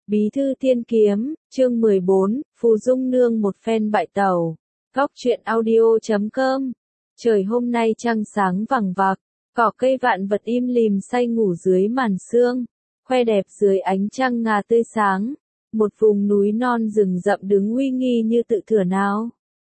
Bí thư thiên kiếm, chương 14, Phù Dung Nương một phen bại tẩu. Góc truyện audio.com. Trời hôm nay trăng sáng vằng vặc, cỏ cây vạn vật im lìm say ngủ dưới màn sương, khoe đẹp dưới ánh trăng ngà tươi sáng. Một vùng núi non rừng rậm đứng uy nghi như tự thửa nào.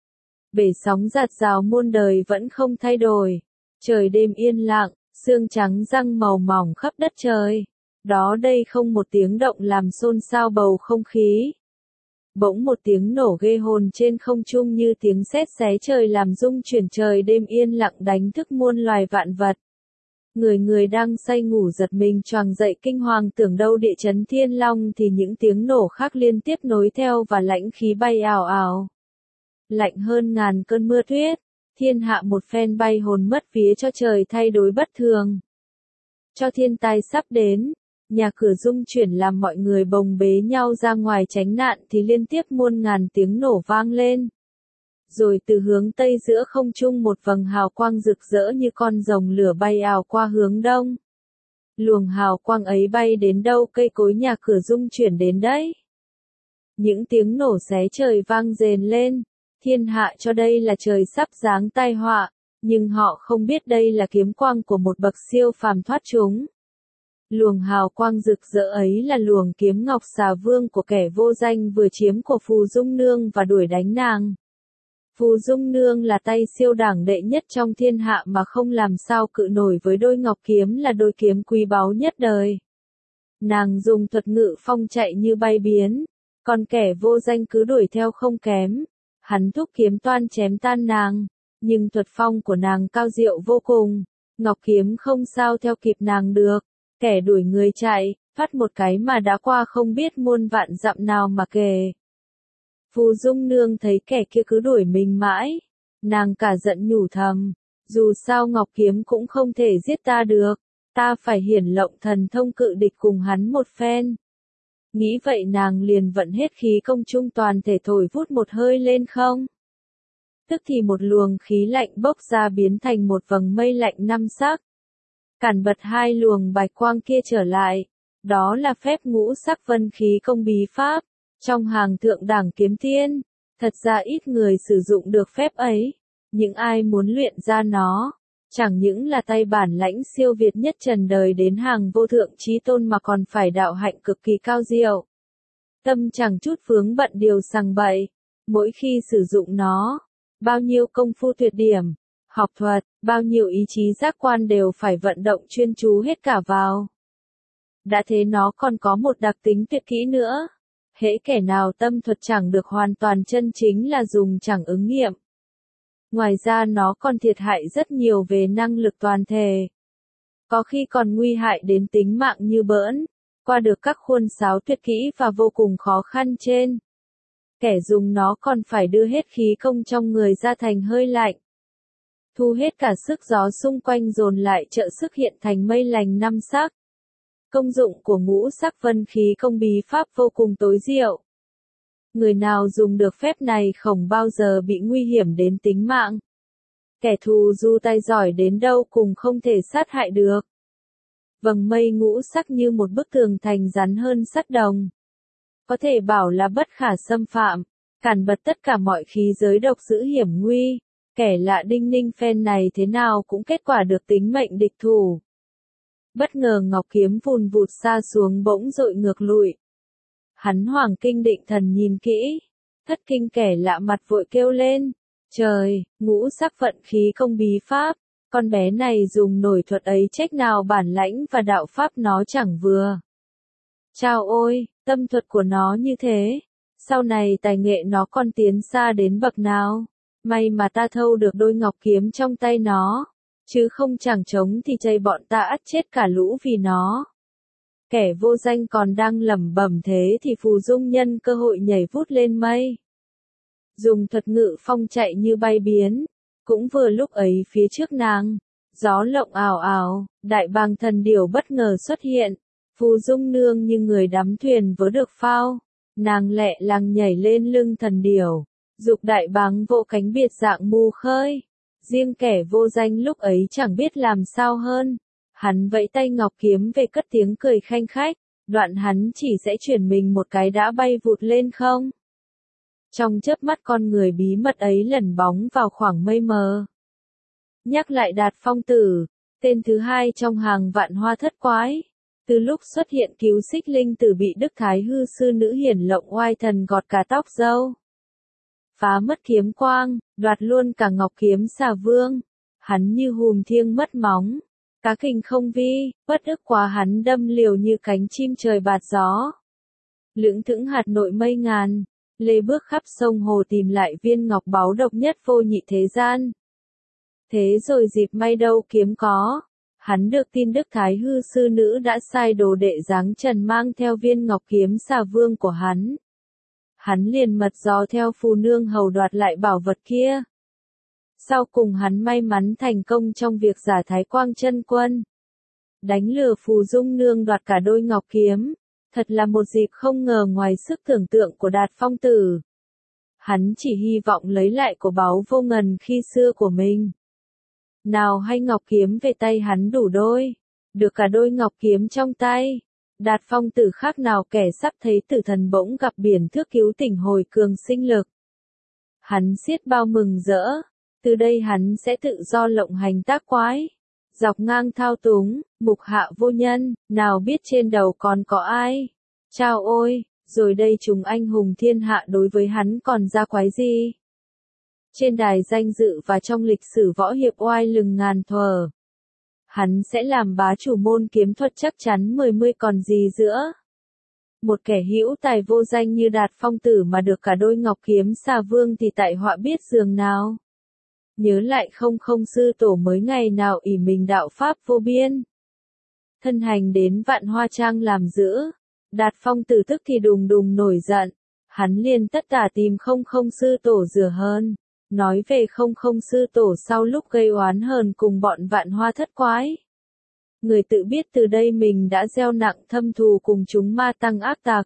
Bể sóng giạt rào muôn đời vẫn không thay đổi. Trời đêm yên lặng, sương trắng răng màu mỏng khắp đất trời. Đó đây không một tiếng động làm xôn xao bầu không khí. Bỗng một tiếng nổ ghê hồn trên không trung như tiếng sét xé trời làm rung chuyển trời đêm yên lặng đánh thức muôn loài vạn vật. Người người đang say ngủ giật mình choàng dậy kinh hoàng tưởng đâu địa chấn thiên long thì những tiếng nổ khác liên tiếp nối theo và lãnh khí bay ào ào. Lạnh hơn ngàn cơn mưa tuyết, thiên hạ một phen bay hồn mất vía cho trời thay đổi bất thường. Cho thiên tai sắp đến. Nhà cửa rung chuyển làm mọi người bồng bế nhau ra ngoài tránh nạn thì liên tiếp muôn ngàn tiếng nổ vang lên. Rồi từ hướng tây giữa không trung một vầng hào quang rực rỡ như con rồng lửa bay ào qua hướng đông. Luồng hào quang ấy bay đến đâu cây cối nhà cửa rung chuyển đến đấy. Những tiếng nổ xé trời vang rền lên, thiên hạ cho đây là trời sắp giáng tai họa, nhưng họ không biết đây là kiếm quang của một bậc siêu phàm thoát chúng. Luồng hào quang rực rỡ ấy là luồng kiếm ngọc xà vương của kẻ vô danh vừa chiếm của Phù Dung Nương và đuổi đánh nàng. Phù Dung Nương là tay siêu đẳng đệ nhất trong thiên hạ mà không làm sao cự nổi với đôi ngọc kiếm là đôi kiếm quý báu nhất đời. Nàng dùng thuật ngự phong chạy như bay biến, còn kẻ vô danh cứ đuổi theo không kém. Hắn thúc kiếm toan chém tan nàng, nhưng thuật phong của nàng cao diệu vô cùng, ngọc kiếm không sao theo kịp nàng được. Kẻ đuổi người chạy, phát một cái mà đã qua không biết muôn vạn dặm nào mà kề. Phù Dung Nương thấy kẻ kia cứ đuổi mình mãi, nàng cả giận nhủ thầm, dù sao ngọc kiếm cũng không thể giết ta được, ta phải hiển lộng thần thông cự địch cùng hắn một phen. Nghĩ vậy nàng liền vận hết khí công trung toàn thể thổi vút một hơi lên không. Tức thì một luồng khí lạnh bốc ra biến thành một vầng mây lạnh năm sắc. Cản bật hai luồng bạch quang kia trở lại, đó là phép ngũ sắc vân khí công bí pháp, trong hàng thượng đẳng kiếm tiên, thật ra ít người sử dụng được phép ấy, những ai muốn luyện ra nó, chẳng những là tay bản lãnh siêu việt nhất trần đời đến hàng vô thượng chí tôn mà còn phải đạo hạnh cực kỳ cao diệu. Tâm chẳng chút vướng bận điều sằng bậy, mỗi khi sử dụng nó, bao nhiêu công phu tuyệt điểm. Học thuật, bao nhiêu ý chí giác quan đều phải vận động chuyên chú hết cả vào. Đã thế nó còn có một đặc tính tuyệt kỹ nữa. Hễ kẻ nào tâm thuật chẳng được hoàn toàn chân chính là dùng chẳng ứng nghiệm. Ngoài ra nó còn thiệt hại rất nhiều về năng lực toàn thể. Có khi còn nguy hại đến tính mạng như bỡn, qua được các khuôn sáo tuyệt kỹ và vô cùng khó khăn trên. Kẻ dùng nó còn phải đưa hết khí công trong người ra thành hơi lạnh. Thu hết cả sức gió xung quanh dồn lại trợ sức hiện thành mây lành năm sắc. Công dụng của ngũ sắc vân khí công bí pháp vô cùng tối diệu. Người nào dùng được phép này không bao giờ bị nguy hiểm đến tính mạng. Kẻ thù dù tay giỏi đến đâu cũng không thể sát hại được. Vầng mây ngũ sắc như một bức tường thành rắn hơn sắt đồng. Có thể bảo là bất khả xâm phạm, cản bật tất cả mọi khí giới độc dữ hiểm nguy. Kẻ lạ đinh ninh phen này thế nào cũng kết quả được tính mệnh địch thủ. Bất ngờ ngọc kiếm vùn vụt xa xuống bỗng dội ngược lùi. Hắn hoàng kinh định thần nhìn kỹ. Thất kinh kẻ lạ mặt vội kêu lên. Trời, ngũ sắc vận khí công bí pháp. Con bé này dùng nổi thuật ấy trách nào bản lãnh và đạo pháp nó chẳng vừa. Chao ôi, tâm thuật của nó như thế. Sau này tài nghệ nó còn tiến xa đến bậc nào. May mà ta thâu được đôi ngọc kiếm trong tay nó, chứ không chẳng chống thì chây bọn ta ắt chết cả lũ vì nó. Kẻ vô danh còn đang lẩm bẩm thế thì Phù Dung nhân cơ hội nhảy vút lên mây. Dùng thuật ngự phong chạy như bay biến, cũng vừa lúc ấy phía trước nàng, gió lộng ào ào, đại bàng thần điểu bất ngờ xuất hiện, Phù Dung Nương như người đắm thuyền vớ được phao, nàng lẹ làng nhảy lên lưng thần điểu. Dục đại bàng vô cánh biệt dạng mù khơi. Riêng kẻ vô danh lúc ấy chẳng biết làm sao hơn. Hắn vẫy tay ngọc kiếm về cất tiếng cười khanh khách. đoạn hắn chỉ sẽ chuyển mình một cái đã bay vụt lên không. Trong chớp mắt con người bí mật ấy lẩn bóng vào khoảng mây mờ. Nhắc lại Đạt Phong Tử, tên thứ hai trong hàng vạn hoa thất quái. Từ lúc xuất hiện cứu xích linh tử bị Đức Thái Hư sư nữ hiển lộng oai thần gọt cả tóc râu. Phá mất kiếm quang, đoạt luôn cả ngọc kiếm xà vương. Hắn như hùm thiêng mất móng. Cá kình không vi, bất ức quá hắn đâm liều như cánh chim trời bạt gió. Lưỡng thững hạt nội mây ngàn, lê bước khắp sông hồ tìm lại viên ngọc báu độc nhất vô nhị thế gian. Thế rồi dịp may đâu kiếm có, hắn được tin Đức Thái Hư sư nữ đã sai đồ đệ giáng trần mang theo viên ngọc kiếm xà vương của hắn. Hắn liền mật dò theo phù nương hầu đoạt lại bảo vật kia. Sau cùng hắn may mắn thành công trong việc giả Thái Quang chân quân. Đánh lừa phù dung nương đoạt cả đôi ngọc kiếm. Thật là một dịp không ngờ ngoài sức tưởng tượng của Đạt Phong Tử. Hắn chỉ hy vọng lấy lại của báu vô ngần khi xưa của mình. Nào hay ngọc kiếm về tay hắn đủ đôi. Được cả đôi ngọc kiếm trong tay. Đạt Phong Tử khác nào kẻ sắp thấy tử thần bỗng gặp biển thước cứu tỉnh hồi cường sinh lực. Hắn xiết bao mừng rỡ. Từ đây hắn sẽ tự do lộng hành tác quái. Dọc ngang thao túng, mục hạ vô nhân, nào biết trên đầu còn có ai. Chao ôi, rồi đây chúng anh hùng thiên hạ đối với hắn còn ra quái gì. Trên đài danh dự và trong lịch sử võ hiệp oai lừng ngàn thuở. Hắn sẽ làm bá chủ môn kiếm thuật chắc chắn 10 còn gì giữa. Một kẻ hữu tài vô danh như Đạt Phong Tử mà được cả đôi ngọc kiếm xà vương thì tại họa biết giường nào. Nhớ lại không sư tổ mới ngày nào ỷ mình đạo pháp vô biên. Thân hành đến Vạn Hoa Trang làm giữ. Đạt Phong Tử tức thì đùng đùng nổi giận. Hắn liền tất tả tìm không sư tổ rửa hơn. Nói về không sư tổ sau lúc gây oán hờn cùng bọn Vạn Hoa thất quái. Người tự biết từ đây mình đã gieo nặng thâm thù cùng chúng ma tăng ác tặc.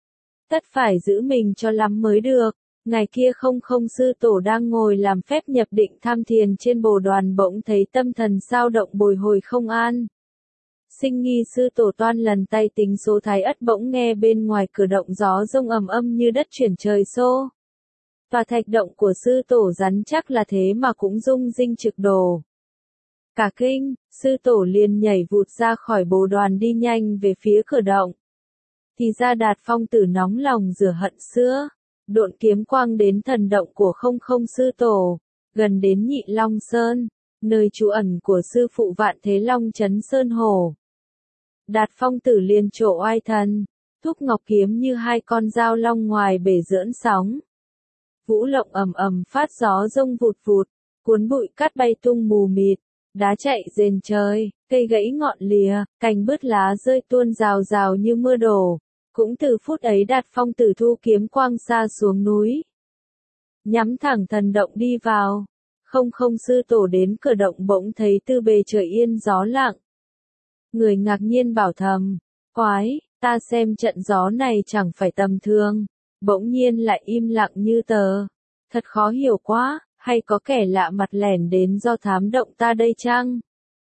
Tất phải giữ mình cho lắm mới được. Ngày kia không sư tổ đang ngồi làm phép nhập định tham thiền trên bồ đoàn bỗng thấy tâm thần sao động bồi hồi không an. Sinh nghi sư tổ toan lần tay tính số thái ất bỗng nghe bên ngoài cửa động gió rông ầm âm như đất chuyển trời xô. Tòa thạch động của sư tổ rắn chắc là thế mà cũng rung rinh trực đổ. Cả kinh, sư tổ liền nhảy vụt ra khỏi bồ đoàn đi nhanh về phía cửa động. Thì ra Đạt Phong Tử nóng lòng rửa hận xưa. Độn kiếm quang đến thần động của không sư tổ, gần đến Nhị Long Sơn, nơi trú ẩn của sư phụ Vạn Thế Long Trấn Sơn Hồ. Đạt Phong Tử liền trổ oai thần, thúc ngọc kiếm như hai con dao long ngoài bể giỡn sóng. Vũ lộng ầm ầm phát gió rông vụt vụt, cuốn bụi cát bay tung mù mịt, đá chạy rền trời, cây gãy ngọn lìa, cành bứt lá rơi tuôn rào rào như mưa đổ. Cũng từ phút ấy Đạt Phong Tử thu kiếm quang xa xuống núi. Nhắm thẳng thần động đi vào. Không sư tổ đến cửa động bỗng thấy từ bề trời yên gió lặng. Người ngạc nhiên bảo thầm, quái, ta xem trận gió này chẳng phải tầm thường. Bỗng nhiên lại im lặng như tờ. Thật khó hiểu quá, hay có kẻ lạ mặt lẻn đến do thám động ta đây chăng?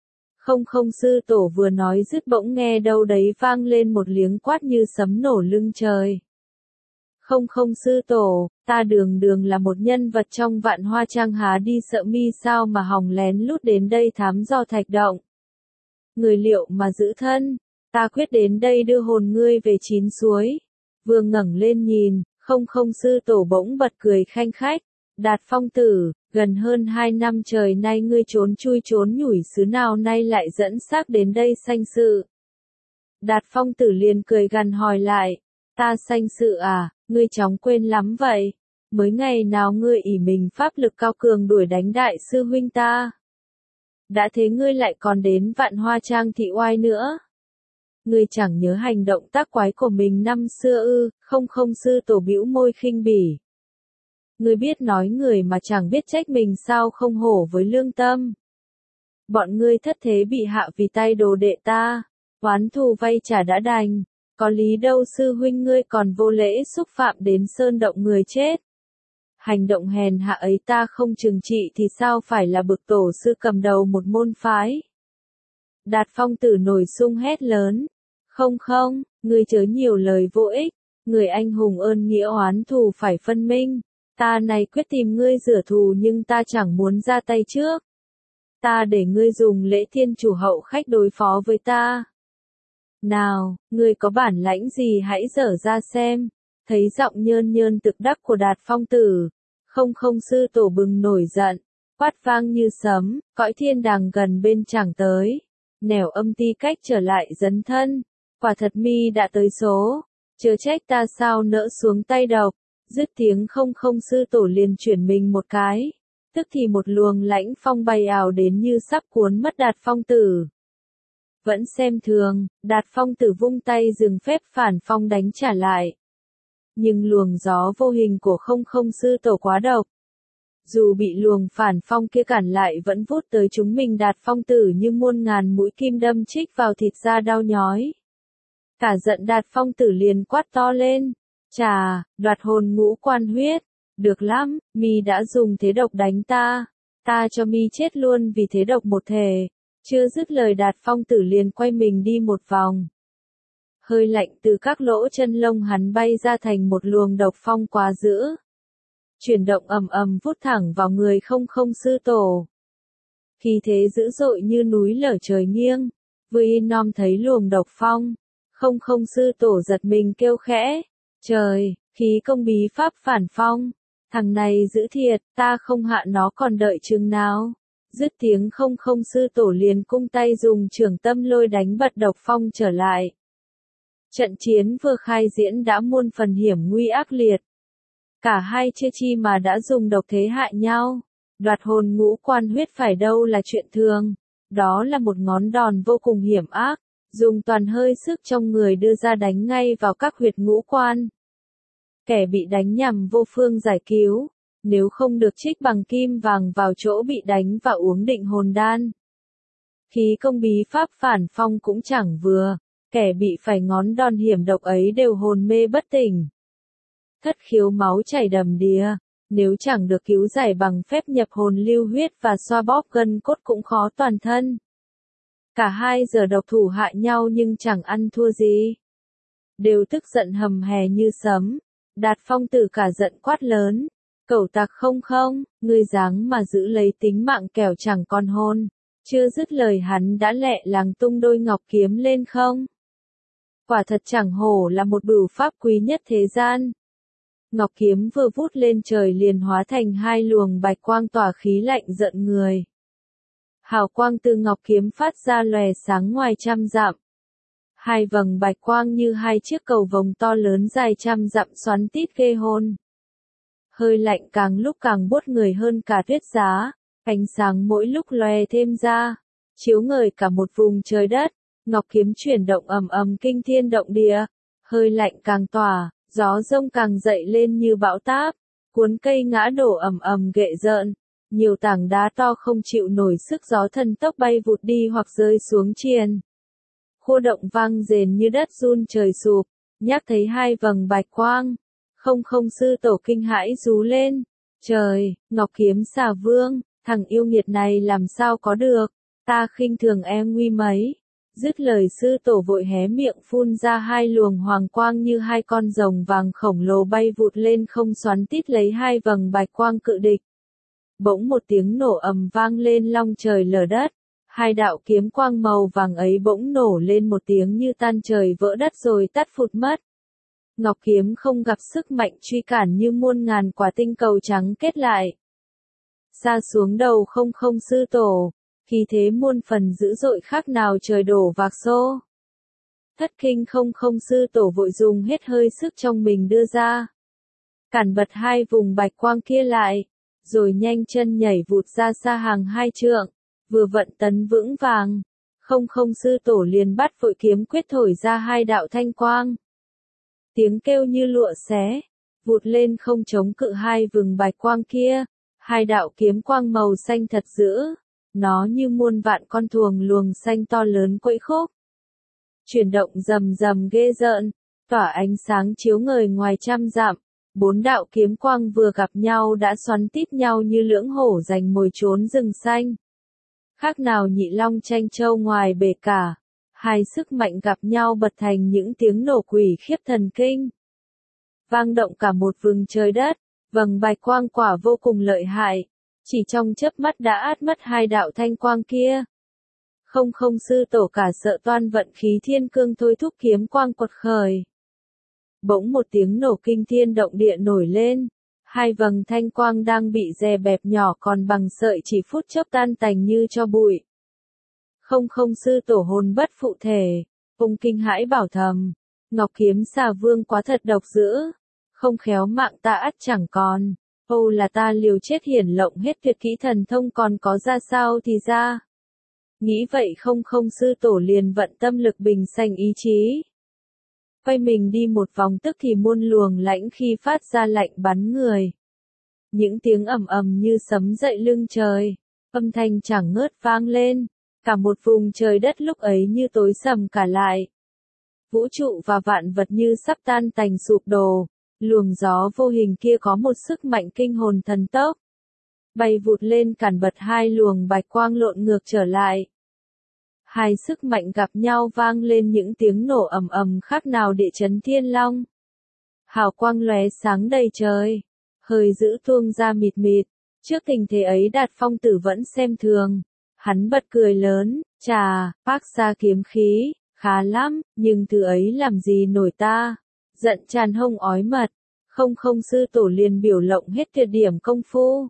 Không sư tổ vừa nói dứt bỗng nghe đâu đấy vang lên một tiếng quát như sấm nổ lưng trời. Không sư tổ, ta đường là một nhân vật trong Vạn Hoa Trang há đi sợ mi sao mà hòng lén lút đến đây thám dò thạch động. Người liệu mà giữ thân, ta quyết đến đây đưa hồn ngươi về chín suối. Vừa ngẩng lên nhìn, không sư tổ bỗng bật cười khanh khách. Đạt Phong Tử, gần hơn 2 năm trời nay ngươi trốn chui trốn nhủi xứ nào nay lại dẫn xác đến đây sanh sự. Đạt Phong Tử liền cười gằn hỏi lại, ta sanh sự à, ngươi chóng quên lắm vậy, mới ngày nào ngươi ỷ mình pháp lực cao cường đuổi đánh đại sư huynh ta. Đã thế ngươi lại còn đến Vạn Hoa Trang thị oai nữa. Ngươi chẳng nhớ hành động tác quái của mình năm xưa ư? Không sư tổ bĩu môi khinh bỉ. Ngươi biết nói người mà chẳng biết trách mình sao không hổ với lương tâm. Bọn ngươi thất thế bị hạ vì tay đồ đệ ta, oán thù vay trả đã đành, có lý đâu sư huynh ngươi còn vô lễ xúc phạm đến sơn động người chết. Hành động hèn hạ ấy ta không trừng trị thì sao phải là bực tổ sư cầm đầu một môn phái. Đạt Phong Tử nổi sung hét lớn, Không không, ngươi chớ nhiều lời vô ích, người anh hùng ơn nghĩa oán thù phải phân minh. Ta này quyết tìm ngươi rửa thù nhưng ta chẳng muốn ra tay trước. Ta để ngươi dùng lễ thiên chủ hậu khách đối phó với ta. Nào, ngươi có bản lãnh gì hãy dở ra xem. Thấy giọng nhơn nhơn thực đắc của Đạt Phong tử. Không không sư tổ bừng nổi giận. Quát vang như sấm, cõi thiên đàng gần bên chẳng tới. Nẻo âm ti cách trở lại dấn thân. Quả thật mi đã tới số. Chớ trách ta sao nỡ xuống tay độc. Dứt tiếng không không sư tổ liền chuyển mình một cái. Tức thì một luồng lãnh phong bay ảo đến như sắp cuốn mất Đạt Phong tử. Vẫn xem thường, Đạt Phong tử vung tay dừng phép phản phong đánh trả lại. Nhưng luồng gió vô hình của không không sư tổ quá độc. Dù bị luồng phản phong kia cản lại vẫn vút tới chúng mình Đạt Phong tử như muôn ngàn mũi kim đâm chích vào thịt da đau nhói. Cả giận Đạt Phong tử liền quát to lên. Chà, đoạt hồn ngũ quan huyết. Được lắm, mi đã dùng thế độc đánh ta. Ta cho mi chết luôn vì thế độc một thể. Chưa dứt lời Đạt Phong tử liền quay mình đi một vòng. Hơi lạnh từ các lỗ chân lông hắn bay ra thành một luồng độc phong quá dữ. Chuyển động ầm ầm vút thẳng vào người không không sư tổ. Khí thế dữ dội như núi lở trời nghiêng. Vừa in nom thấy luồng độc phong. Không không sư tổ giật mình kêu khẽ. Trời, khí công bí pháp phản phong. Thằng này dữ thiệt, ta không hạ nó còn đợi chừng nào. Dứt tiếng không không sư tổ liền cung tay dùng trường tâm lôi đánh bật độc phong trở lại. Trận chiến vừa khai diễn đã muôn phần hiểm nguy ác liệt. Cả hai chia chi mà đã dùng độc thế hại nhau. Đoạt hồn ngũ quan huyết phải đâu là chuyện thường. Đó là một ngón đòn vô cùng hiểm ác. Dùng toàn hơi sức trong người đưa ra đánh ngay vào các huyệt ngũ quan. Kẻ bị đánh nhằm vô phương giải cứu. Nếu không được trích bằng kim vàng vào chỗ bị đánh và uống định hồn đan. Khí công bí pháp phản phong cũng chẳng vừa. Kẻ bị phải ngón đòn hiểm độc ấy đều hồn mê bất tỉnh. Thất khiếu máu chảy đầm đìa. Nếu chẳng được cứu giải bằng phép nhập hồn lưu huyết và xoa bóp gân cốt cũng khó toàn thân. Cả hai giờ độc thủ hại nhau nhưng chẳng ăn thua gì. Đều tức giận hầm hè như sấm. Đạt Phong tử cả giận quát lớn. Cẩu tặc không không, ngươi dáng mà giữ lấy tính mạng kẻo chẳng còn hồn. Chưa dứt lời hắn đã lẹ làng tung đôi ngọc kiếm lên không. Quả thật chẳng hổ là một bửu pháp quý nhất thế gian. Ngọc kiếm vừa vút lên trời liền hóa thành hai luồng bạch quang tỏa khí lạnh giận người. Hào quang từ ngọc kiếm phát ra lòe sáng ngoài trăm dặm. Hai vầng bạch quang như hai chiếc cầu vồng to lớn dài trăm dặm xoắn tít ghê hồn. Hơi lạnh càng lúc càng buốt người hơn cả tuyết giá, ánh sáng mỗi lúc lòe thêm ra, chiếu ngời cả một vùng trời đất, ngọc kiếm chuyển động ầm ầm kinh thiên động địa, hơi lạnh càng tỏa, gió rông càng dậy lên như bão táp, cuốn cây ngã đổ ầm ầm ghệ rợn, nhiều tảng đá to không chịu nổi sức gió thần tốc bay vụt đi hoặc rơi xuống triền. Khô động vang rền như đất run trời sụp, nhắc thấy hai vầng bạch quang. Không không sư tổ kinh hãi rú lên. Trời, ngọc kiếm xà vương, thằng yêu nghiệt này làm sao có được, ta khinh thường em nguy mấy. Dứt lời sư tổ vội hé miệng phun ra hai luồng hoàng quang như hai con rồng vàng khổng lồ bay vụt lên không xoắn tít lấy hai vầng bạch quang cự địch. Bỗng một tiếng nổ ầm vang lên long trời lở đất. Hai đạo kiếm quang màu vàng ấy bỗng nổ lên một tiếng như tan trời vỡ đất rồi tắt phụt mất. Ngọc kiếm không gặp sức mạnh truy cản như muôn ngàn quả tinh cầu trắng kết lại. Sa xuống đầu không không sư tổ, khí thế muôn phần dữ dội khác nào trời đổ vạc xô. Thất kinh không không sư tổ vội dùng hết hơi sức trong mình đưa ra. Cản bật hai vùng bạch quang kia lại, rồi nhanh chân nhảy vụt ra xa hàng hai trượng, vừa vận tấn vững vàng. Không không sư tổ liền bắt vội kiếm quyết thổi ra hai đạo thanh quang. Tiếng kêu như lụa xé, vụt lên không chống cự hai vầng bạch quang kia, hai đạo kiếm quang màu xanh thật dữ, nó như muôn vạn con thuồng luồng xanh to lớn quẫy khúc. Chuyển động rầm rầm ghê rợn, tỏa ánh sáng chiếu ngời ngoài trăm dặm, bốn đạo kiếm quang vừa gặp nhau đã xoắn tít nhau như lưỡng hổ giành mồi trốn rừng xanh. Khác nào nhị long tranh châu ngoài bể cả. Hai sức mạnh gặp nhau bật thành những tiếng nổ quỷ khiếp thần kinh. Vang động cả một vùng trời đất, vầng bạch quang quả vô cùng lợi hại. Chỉ trong chớp mắt đã át mất hai đạo thanh quang kia. Không không sư tổ cả sợ toan vận khí thiên cương thôi thúc kiếm quang quật khởi. Bỗng một tiếng nổ kinh thiên động địa nổi lên. Hai vầng thanh quang đang bị dè bẹp nhỏ còn bằng sợi chỉ phút chốc tan tành như cho bụi. Không không sư tổ hồn bất phụ thể, ông kinh hãi bảo thầm. Ngọc kiếm xà vương quá thật độc dữ. Không khéo mạng ta ắt chẳng còn. Âu là ta liều chết hiển lộng hết tuyệt kỹ thần thông còn có ra sao thì ra. Nghĩ vậy không không sư tổ liền vận tâm lực bình sanh ý chí. Quay mình đi một vòng tức thì muôn luồng lãnh khi phát ra lạnh bắn người. Những tiếng ầm ầm như sấm dậy lưng trời, âm thanh chẳng ngớt vang lên, cả một vùng trời đất lúc ấy như tối sầm cả lại. Vũ trụ và vạn vật như sắp tan tành sụp đổ, luồng gió vô hình kia có một sức mạnh kinh hồn thần tốc. Bay vụt lên cản bật hai luồng bạch quang lộn ngược trở lại. Hai sức mạnh gặp nhau vang lên những tiếng nổ ầm ầm khác nào địa chấn thiên long. Hào quang lóe sáng đầy trời, hơi dữ tuông ra mịt mịt. Trước tình thế ấy Đạt Phong Tử vẫn xem thường. Hắn bật cười lớn, chà, phác ra kiếm khí, khá lắm, nhưng thứ ấy làm gì nổi ta. Giận tràn hông ói mật, không không sư tổ liền biểu lộng hết tuyệt điểm công phu.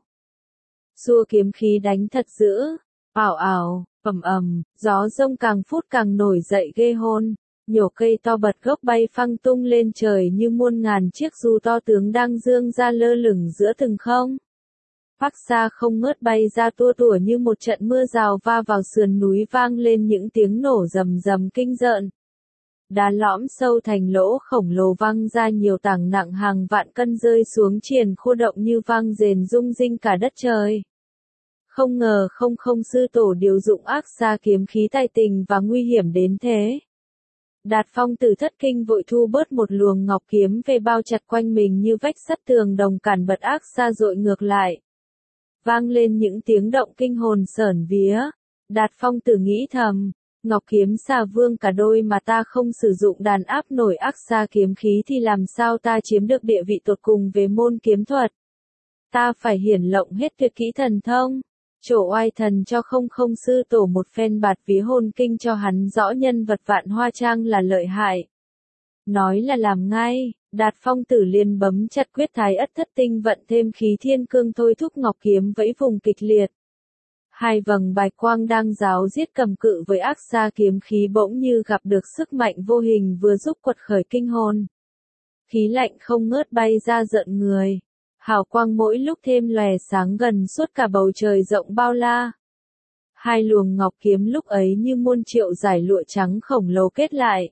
Xua kiếm khí đánh thật dữ, ảo ảo, ầm, gió rông càng phút càng nổi dậy ghê hôn, nhổ cây to bật gốc bay phăng tung lên trời như muôn ngàn chiếc dù to tướng đang dương ra lơ lửng giữa từng không. Phác xa không ngớt bay ra tua tủa như một trận mưa rào va vào sườn núi vang lên những tiếng nổ rầm rầm kinh rợn. Đá lõm sâu thành lỗ khổng lồ văng ra nhiều tảng nặng hàng vạn cân rơi xuống triền khô động như vang rền rung rinh cả đất trời. Không ngờ không không sư tổ điều dụng ác xa kiếm khí tài tình và nguy hiểm đến thế. Đạt Phong Tử thất kinh vội thu bớt một luồng ngọc kiếm về bao chặt quanh mình như vách sắt tường đồng cản bật ác xa dội ngược lại. Vang lên những tiếng động kinh hồn sởn vía. Đạt Phong Tử nghĩ thầm, ngọc kiếm xà vương cả đôi mà ta không sử dụng đàn áp nổi ác xa kiếm khí thì làm sao ta chiếm được địa vị tột cùng về môn kiếm thuật. Ta phải hiển lộng hết tuyệt kỹ thần thông. Trổ oai thần cho không không sư tổ một phen bạt vía hồn kinh cho hắn rõ nhân vật Vạn Hoa Trang là lợi hại. Nói là làm ngay, Đạt Phong Tử liền bấm chặt quyết thái ất thất tinh vận thêm khí thiên cương thôi thúc ngọc kiếm vẫy vùng kịch liệt. Hai vầng bạch quang đang giáo giết cầm cự với ác xa kiếm khí bỗng như gặp được sức mạnh vô hình vừa giúp quật khởi kinh hồn. Khí lạnh không ngớt bay ra giận người. Hào quang mỗi lúc thêm lòe sáng gần suốt cả bầu trời rộng bao la. Hai luồng ngọc kiếm lúc ấy như muôn triệu dải lụa trắng khổng lồ kết lại.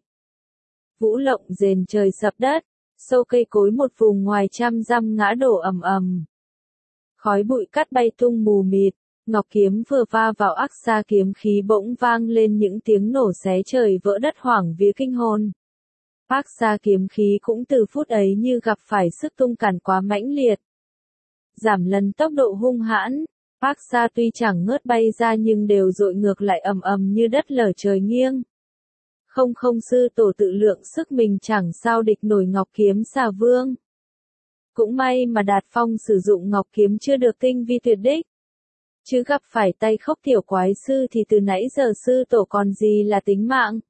Vũ lộng rền trời sập đất, sâu cây cối một vùng ngoài trăm dặm ngã đổ ầm ầm. Khói bụi cát bay tung mù mịt, ngọc kiếm vừa va vào ác xa kiếm khí bỗng vang lên những tiếng nổ xé trời vỡ đất hoảng vía kinh hồn. Ác xa kiếm khí cũng từ phút ấy như gặp phải sức tung cản quá mãnh liệt. Giảm lần tốc độ hung hãn, ác xa tuy chẳng ngớt bay ra nhưng đều dội ngược lại ầm ầm như đất lở trời nghiêng. Không không sư tổ tự lượng sức mình chẳng sao địch nổi ngọc kiếm xà vương. Cũng may mà Đạt Phong sử dụng ngọc kiếm chưa được tinh vi tuyệt đích. Chứ gặp phải tay khốc tiểu quái sư thì từ nãy giờ sư tổ còn gì là tính mạng.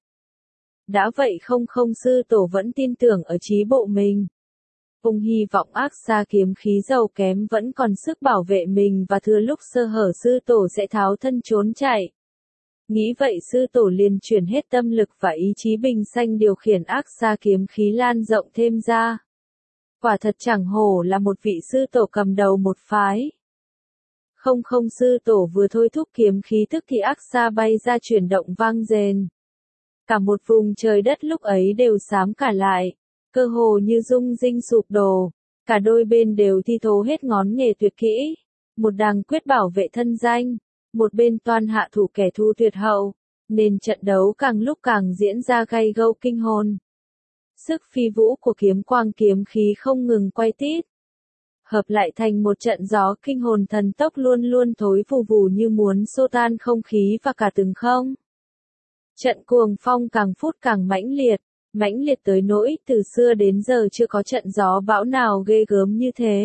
Đã vậy không không sư tổ vẫn tin tưởng ở trí bộ mình. Ông hy vọng ác xa kiếm khí giàu kém vẫn còn sức bảo vệ mình và thừa lúc sơ hở sư tổ sẽ tháo thân trốn chạy. Nghĩ vậy sư tổ liền chuyển hết tâm lực và ý chí bình sanh điều khiển ác xa kiếm khí lan rộng thêm ra. Quả thật chẳng hổ là một vị sư tổ cầm đầu một phái. Không không sư tổ vừa thôi thúc kiếm khí tức thì ác xa bay ra chuyển động vang rền. Cả một vùng trời đất lúc ấy đều xám cả lại, cơ hồ như rung rinh sụp đổ, cả đôi bên đều thi thố hết ngón nghề tuyệt kỹ, một đàng quyết bảo vệ thân danh, một bên toan hạ thủ kẻ thù tuyệt hậu, nên trận đấu càng lúc càng diễn ra gay gẫu kinh hồn. Sức phi vũ của kiếm quang kiếm khí không ngừng quay tít, hợp lại thành một trận gió kinh hồn thần tốc luôn luôn thối phù vù như muốn xô tan không khí và cả từng không. Trận cuồng phong càng phút càng mãnh liệt tới nỗi từ xưa đến giờ chưa có trận gió bão nào ghê gớm như thế.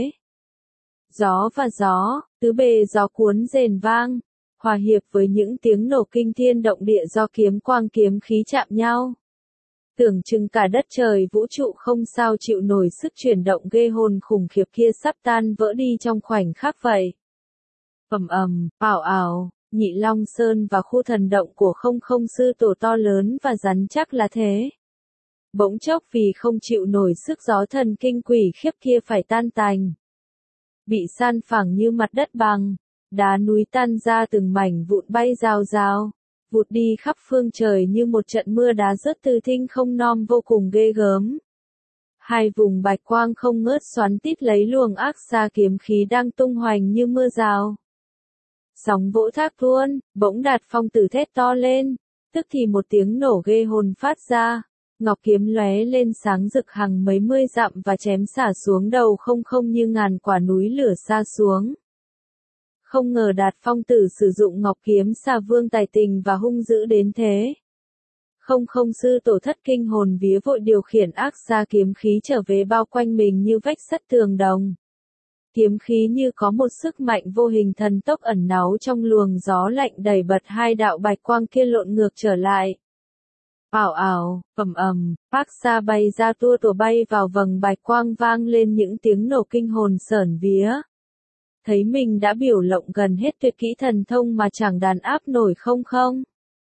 Gió và gió, tứ bề gió cuốn rền vang, hòa hiệp với những tiếng nổ kinh thiên động địa do kiếm quang kiếm khí chạm nhau. Tưởng chừng cả đất trời vũ trụ không sao chịu nổi sức chuyển động ghê hồn khủng khiếp kia sắp tan vỡ đi trong khoảnh khắc vậy. Ầm ầm, ảo ảo, Nhị Long Sơn và khu thần động của không không sư tổ to lớn và rắn chắc là thế. Bỗng chốc vì không chịu nổi sức gió thần kinh quỷ khiếp kia phải tan tành. Bị san phẳng như mặt đất bằng, đá núi tan ra từng mảnh vụn bay rào rào, vụt đi khắp phương trời như một trận mưa đá rớt từ thinh không nom vô cùng ghê gớm. Hai vùng bạch quang không ngớt xoắn tít lấy luồng ác xa kiếm khí đang tung hoành như mưa rào. Sóng vỗ thác tuôn, bỗng Đạt Phong Tử thét to lên, tức thì một tiếng nổ ghê hồn phát ra, ngọc kiếm lóe lên sáng rực hàng mấy mươi dặm và chém xả xuống đầu không không như ngàn quả núi lửa sa xuống. Không ngờ Đạt Phong Tử sử dụng ngọc kiếm xà vương tài tình và hung dữ đến thế. Không không sư tổ thất kinh hồn vía vội điều khiển ác xa kiếm khí trở về bao quanh mình như vách sắt tường đồng. Kiếm khí như có một sức mạnh vô hình thần tốc ẩn náu trong luồng gió lạnh đẩy bật hai đạo bạch quang kia lộn ngược trở lại. Ảo ảo, ầm ầm, ác xa bay ra tua tủa bay vào vầng bạch quang vang lên những tiếng nổ kinh hồn sởn vía. Thấy mình đã biểu lộng gần hết tuyệt kỹ thần thông mà chẳng đàn áp nổi không không.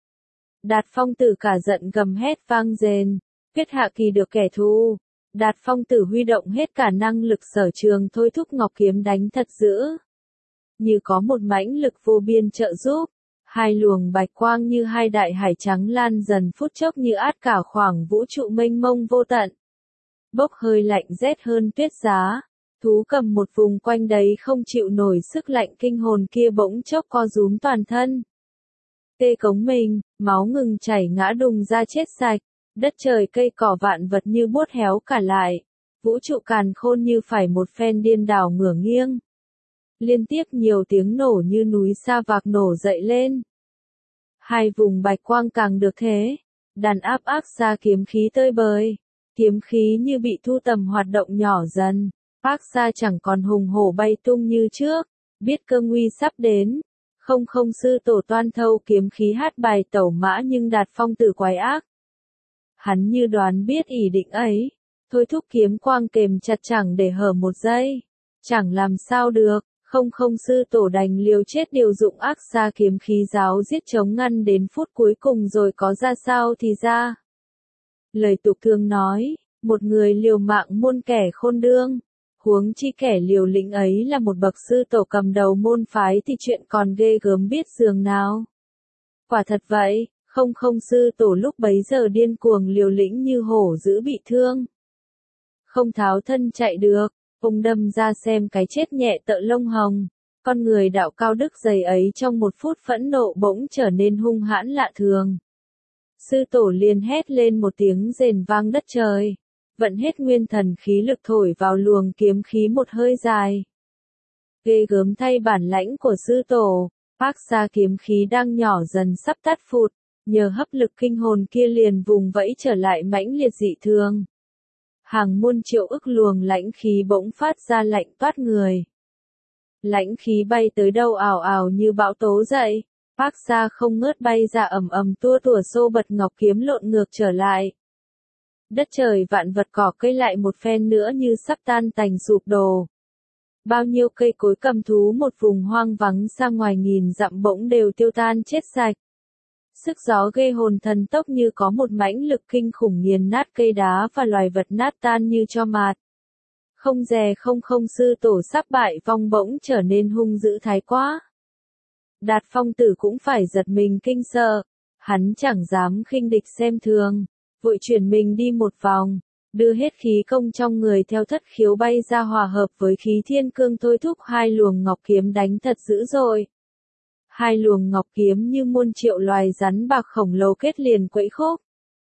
Đạt Phong Tử cả giận gầm hét vang rền, quyết hạ kỳ được kẻ thù. Đạt Phong Tử huy động hết cả năng lực sở trường thôi thúc ngọc kiếm đánh thật dữ. Như có một mãnh lực vô biên trợ giúp, hai luồng bạch quang như hai đại hải trắng lan dần phút chốc như át cả khoảng vũ trụ mênh mông vô tận. Bốc hơi lạnh rét hơn tuyết giá, thú cầm một vùng quanh đấy không chịu nổi sức lạnh kinh hồn kia bỗng chốc co rúm toàn thân. Tê cống mình, máu ngừng chảy ngã đùng ra chết sạch. Đất trời cây cỏ vạn vật như buốt héo cả lại, vũ trụ càn khôn như phải một phen điên đảo ngửa nghiêng. Liên tiếp nhiều tiếng nổ như núi sa vạc nổ dậy lên. Hai vùng bạch quang càng được thế, đàn áp ác xa kiếm khí tơi bời, kiếm khí như bị thu tầm hoạt động nhỏ dần, ác xa chẳng còn hùng hổ bay tung như trước, biết cơ nguy sắp đến. Không không sư tổ toan thâu kiếm khí hát bài tẩu mã nhưng Đạt Phong Tử quái ác. Hắn như đoán biết ý định ấy, thôi thúc kiếm quang kềm chặt chẳng để hở một giây, chẳng làm sao được, không không sư tổ đành liều chết điều dụng ác xa kiếm khí giáo giết chống ngăn đến phút cuối cùng rồi có ra sao thì ra. Lời tục thường nói, một người liều mạng muôn kẻ khôn đương, huống chi kẻ liều lĩnh ấy là một bậc sư tổ cầm đầu môn phái thì chuyện còn ghê gớm biết giường nào. Quả thật vậy. Không không sư tổ lúc bấy giờ điên cuồng liều lĩnh như hổ dữ bị thương. Không tháo thân chạy được, ông đâm ra xem cái chết nhẹ tợ lông hồng. Con người đạo cao đức dày ấy trong một phút phẫn nộ bỗng trở nên hung hãn lạ thường. Sư tổ liền hét lên một tiếng rền vang đất trời. Vận hết nguyên thần khí lực thổi vào luồng kiếm khí một hơi dài. Ghê gớm thay bản lãnh của sư tổ, ác xa kiếm khí đang nhỏ dần sắp tắt phụt. Nhờ hấp lực kinh hồn kia liền vùng vẫy trở lại mãnh liệt dị thường. Hàng muôn triệu ức luồng lãnh khí bỗng phát ra lạnh toát người. Lãnh khí bay tới đâu ào ào như bão tố dậy, phát ra không ngớt bay ra ầm ầm tua tủa xô bật ngọc kiếm lộn ngược trở lại. Đất trời vạn vật cỏ cây lại một phen nữa như sắp tan tành sụp đổ. Bao nhiêu cây cối cầm thú một vùng hoang vắng xa ngoài nghìn dặm bỗng đều tiêu tan chết sạch. Sức gió ghê hồn thần tốc như có một mãnh lực kinh khủng nghiền nát cây đá và loài vật nát tan như tro mạt. Không dè không không sư tổ sắp bại vong bỗng trở nên hung dữ thái quá. Đạt Phong Tử cũng phải giật mình kinh sợ, hắn chẳng dám khinh địch xem thường, vội chuyển mình đi một vòng, đưa hết khí công trong người theo thất khiếu bay ra hòa hợp với khí thiên cương thôi thúc hai luồng ngọc kiếm đánh thật dữ dội. Hai luồng ngọc kiếm như muôn triệu loài rắn bạc khổng lồ kết liền quẫy khúc.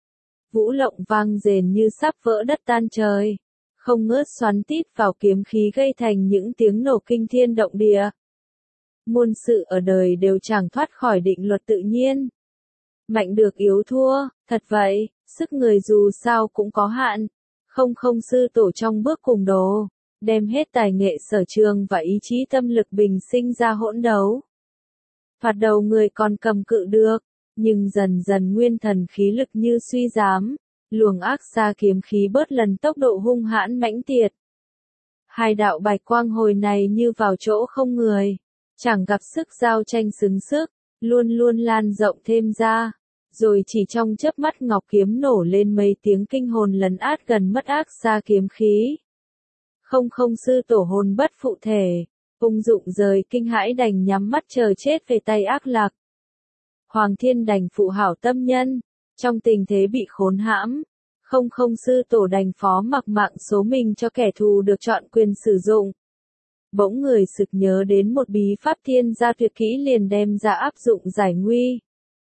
Vũ lộng vang rền như sắp vỡ đất tan trời, không ngớt xoắn tít vào kiếm khí gây thành những tiếng nổ kinh thiên động địa. Muôn sự ở đời đều chẳng thoát khỏi định luật tự nhiên. Mạnh được yếu thua, thật vậy, sức người dù sao cũng có hạn. Không sư tổ trong bước cùng đồ, đem hết tài nghệ sở trường và ý chí tâm lực bình sinh ra hỗn đấu. Thoạt đầu người còn cầm cự được, nhưng dần dần nguyên thần khí lực như suy giảm, luồng ác xa kiếm khí bớt lần tốc độ hung hãn mãnh tiệt. Hai đạo bạch quang hồi này như vào chỗ không người, chẳng gặp sức giao tranh xứng sức, luôn luôn lan rộng thêm ra, rồi chỉ trong chớp mắt ngọc kiếm nổ lên mấy tiếng kinh hồn lấn át gần mất ác xa kiếm khí. Không sư tổ hồn bất phụ thể, ung dụng rời kinh hãi đành nhắm mắt chờ chết về tay ác lạc. Hoàng thiên đành phụ hảo tâm nhân, trong tình thế bị khốn hãm, không sư tổ đành phó mặc mạng số mình cho kẻ thù được chọn quyền sử dụng. Bỗng người sực nhớ đến một bí pháp thiên gia tuyệt kỹ liền đem ra áp dụng giải nguy.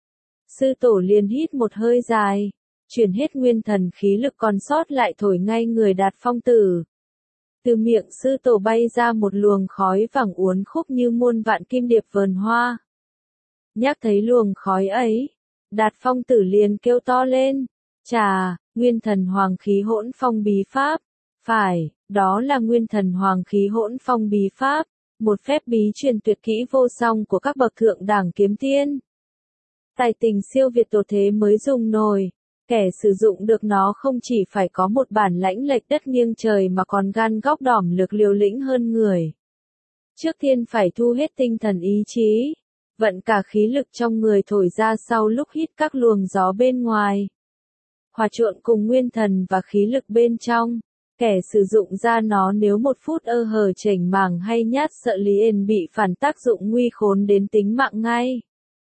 Sư tổ liền hít một hơi dài, chuyển hết nguyên thần khí lực còn sót lại thổi ngay người Đạt Phong tử. Từ miệng sư tổ bay ra một luồng khói vàng uốn khúc như muôn vạn kim điệp vờn hoa. Nhắc thấy luồng khói ấy, Đạt Phong tử liền kêu to lên, chà, nguyên thần hoàng khí hỗn phong bí pháp. Phải, đó là nguyên thần hoàng khí hỗn phong bí pháp, một phép bí truyền tuyệt kỹ vô song của các bậc thượng đẳng kiếm tiên. Tài tình siêu việt tổ thế mới dùng nổi, kẻ sử dụng được nó không chỉ phải có một bản lãnh lệch đất nghiêng trời mà còn gan góc đỏm lực liều lĩnh hơn người. Trước tiên phải thu hết tinh thần ý chí, vận cả khí lực trong người thổi ra sau lúc hít các luồng gió bên ngoài. Hòa trộn cùng nguyên thần và khí lực bên trong. Kẻ sử dụng ra nó nếu một phút hở chểnh màng hay nhát sợ liền bị phản tác dụng nguy khốn đến tính mạng ngay.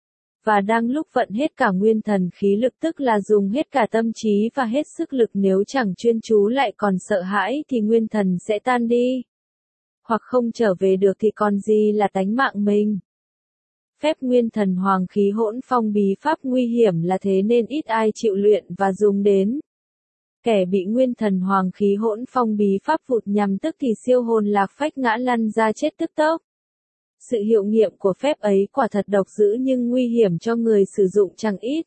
Và đang lúc vận hết cả nguyên thần khí lực tức là dùng hết cả tâm trí và hết sức lực nếu chẳng chuyên chú lại còn sợ hãi thì nguyên thần sẽ tan đi. Hoặc không trở về được thì còn gì là tánh mạng mình. Phép nguyên thần hoàng khí hỗn phong bí pháp nguy hiểm là thế nên ít ai chịu luyện và dùng đến. Kẻ bị nguyên thần hoàng khí hỗn phong bí pháp vụt nhằm tức thì siêu hồn lạc phách ngã lăn ra chết tức tốc. Sự hiệu nghiệm của phép ấy quả thật độc dữ nhưng nguy hiểm cho người sử dụng chẳng ít.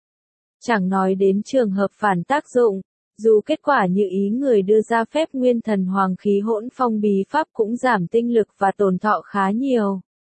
Chẳng nói đến trường hợp phản tác dụng, dù kết quả như ý người đưa ra phép nguyên thần hoàng khí hỗn phong bí pháp cũng giảm tinh lực và tổn thọ khá nhiều.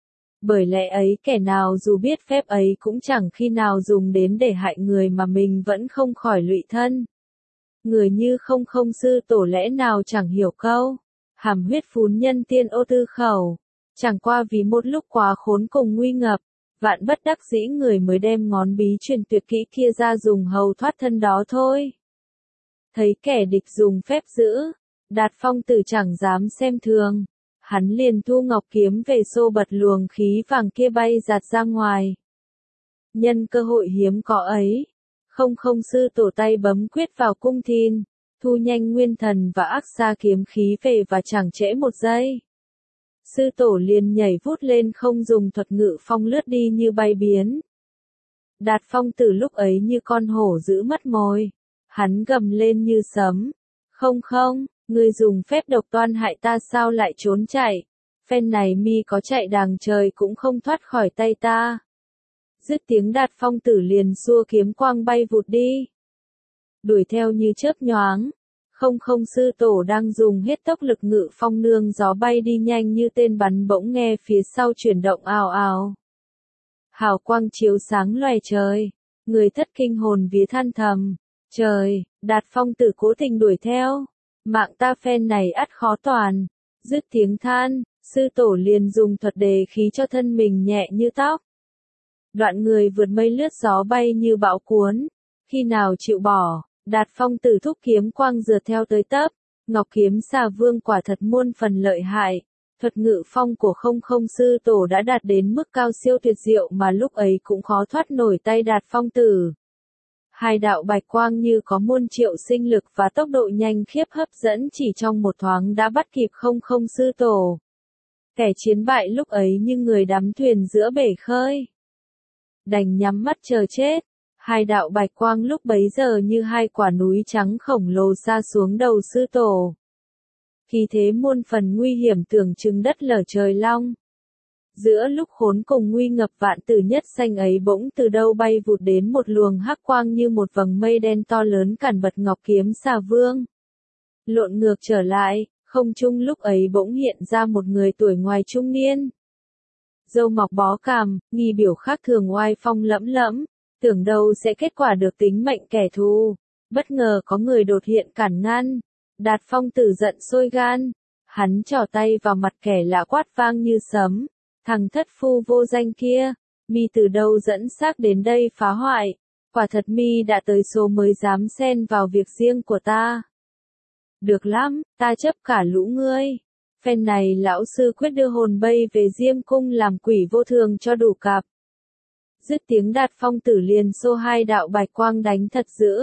Bởi lẽ ấy kẻ nào dù biết phép ấy cũng chẳng khi nào dùng đến để hại người mà mình vẫn không khỏi lụy thân. Người như không sư tổ lẽ nào chẳng hiểu câu, hàm huyết phún nhân tiên ô tư khẩu, chẳng qua vì một lúc quá khốn cùng nguy ngập, vạn bất đắc dĩ người mới đem ngón bí truyền tuyệt kỹ kia ra dùng hầu thoát thân đó thôi. Thấy kẻ địch dùng phép giữ, Đạt Phong tử chẳng dám xem thường, hắn liền thu ngọc kiếm về xô bật luồng khí vàng kia bay giạt ra ngoài. Nhân cơ hội hiếm có ấy, không sư tổ tay bấm quyết vào cung thiên, thu nhanh nguyên thần và ác xa kiếm khí về và chẳng trễ một giây. Sư tổ liền nhảy vút lên không dùng thuật ngự phong lướt đi như bay biến. Đạt Phong tử lúc ấy như con hổ giữ mất mồi, hắn gầm lên như sấm. Không, ngươi dùng phép độc toan hại ta sao lại trốn chạy, phen này mi có chạy đàng trời cũng không thoát khỏi tay ta. Dứt tiếng Đạt Phong tử liền xua kiếm quang bay vụt đi. Đuổi theo như chớp nhoáng. Không sư tổ đang dùng hết tốc lực ngự phong nương gió bay đi nhanh như tên bắn bỗng nghe phía sau chuyển động ào ào. Hào quang chiếu sáng loè trời. Người thất kinh hồn vía than thầm. Trời, Đạt Phong tử cố tình đuổi theo. Mạng ta phen này ắt khó toàn. Dứt tiếng than, sư tổ liền dùng thuật đề khí cho thân mình nhẹ như tóc. Đoạn người vượt mây lướt gió bay như bão cuốn. Khi nào chịu bỏ, Đạt Phong tử thúc kiếm quang rượt theo tới tấp. Ngọc kiếm xà vương quả thật muôn phần lợi hại. Thuật ngự phong của không sư tổ đã đạt đến mức cao siêu tuyệt diệu mà lúc ấy cũng khó thoát nổi tay Đạt Phong tử. Hai đạo bạch quang như có muôn triệu sinh lực và tốc độ nhanh khiếp hấp dẫn chỉ trong một thoáng đã bắt kịp không sư tổ. Kẻ chiến bại lúc ấy như người đắm thuyền giữa bể khơi. Đành nhắm mắt chờ chết. Hai đạo bạch quang lúc bấy giờ như hai quả núi trắng khổng lồ sa xuống đầu sư tổ. Khí thế muôn phần nguy hiểm tưởng chừng đất lở trời long. Giữa lúc khốn cùng nguy ngập vạn tử nhất xanh ấy bỗng từ đâu bay vụt đến một luồng hắc quang như một vầng mây đen to lớn cản bật Ngọc Kiếm Xà Vương. Lộn ngược trở lại, không trung lúc ấy bỗng hiện ra một người tuổi ngoài trung niên. Râu mọc bó cằm, nghi biểu khác thường oai phong lẫm lẫm, tưởng đâu sẽ kết quả được tính mệnh kẻ thù. Bất ngờ có người đột hiện cản ngăn. Đạt Phong Tử giận sôi gan. Hắn trỏ tay vào mặt kẻ lạ quát vang như sấm. Thằng thất phu vô danh kia, mi từ đâu dẫn xác đến đây phá hoại. Quả thật mi đã tới số mới dám xen vào việc riêng của ta. Được lắm, ta chấp cả lũ ngươi. Phen này lão sư quyết đưa hồn bay về Diêm Cung làm quỷ vô thường cho đủ cặp. Dứt tiếng Đạt Phong Tử liền xô hai đạo bạch quang đánh thật dữ.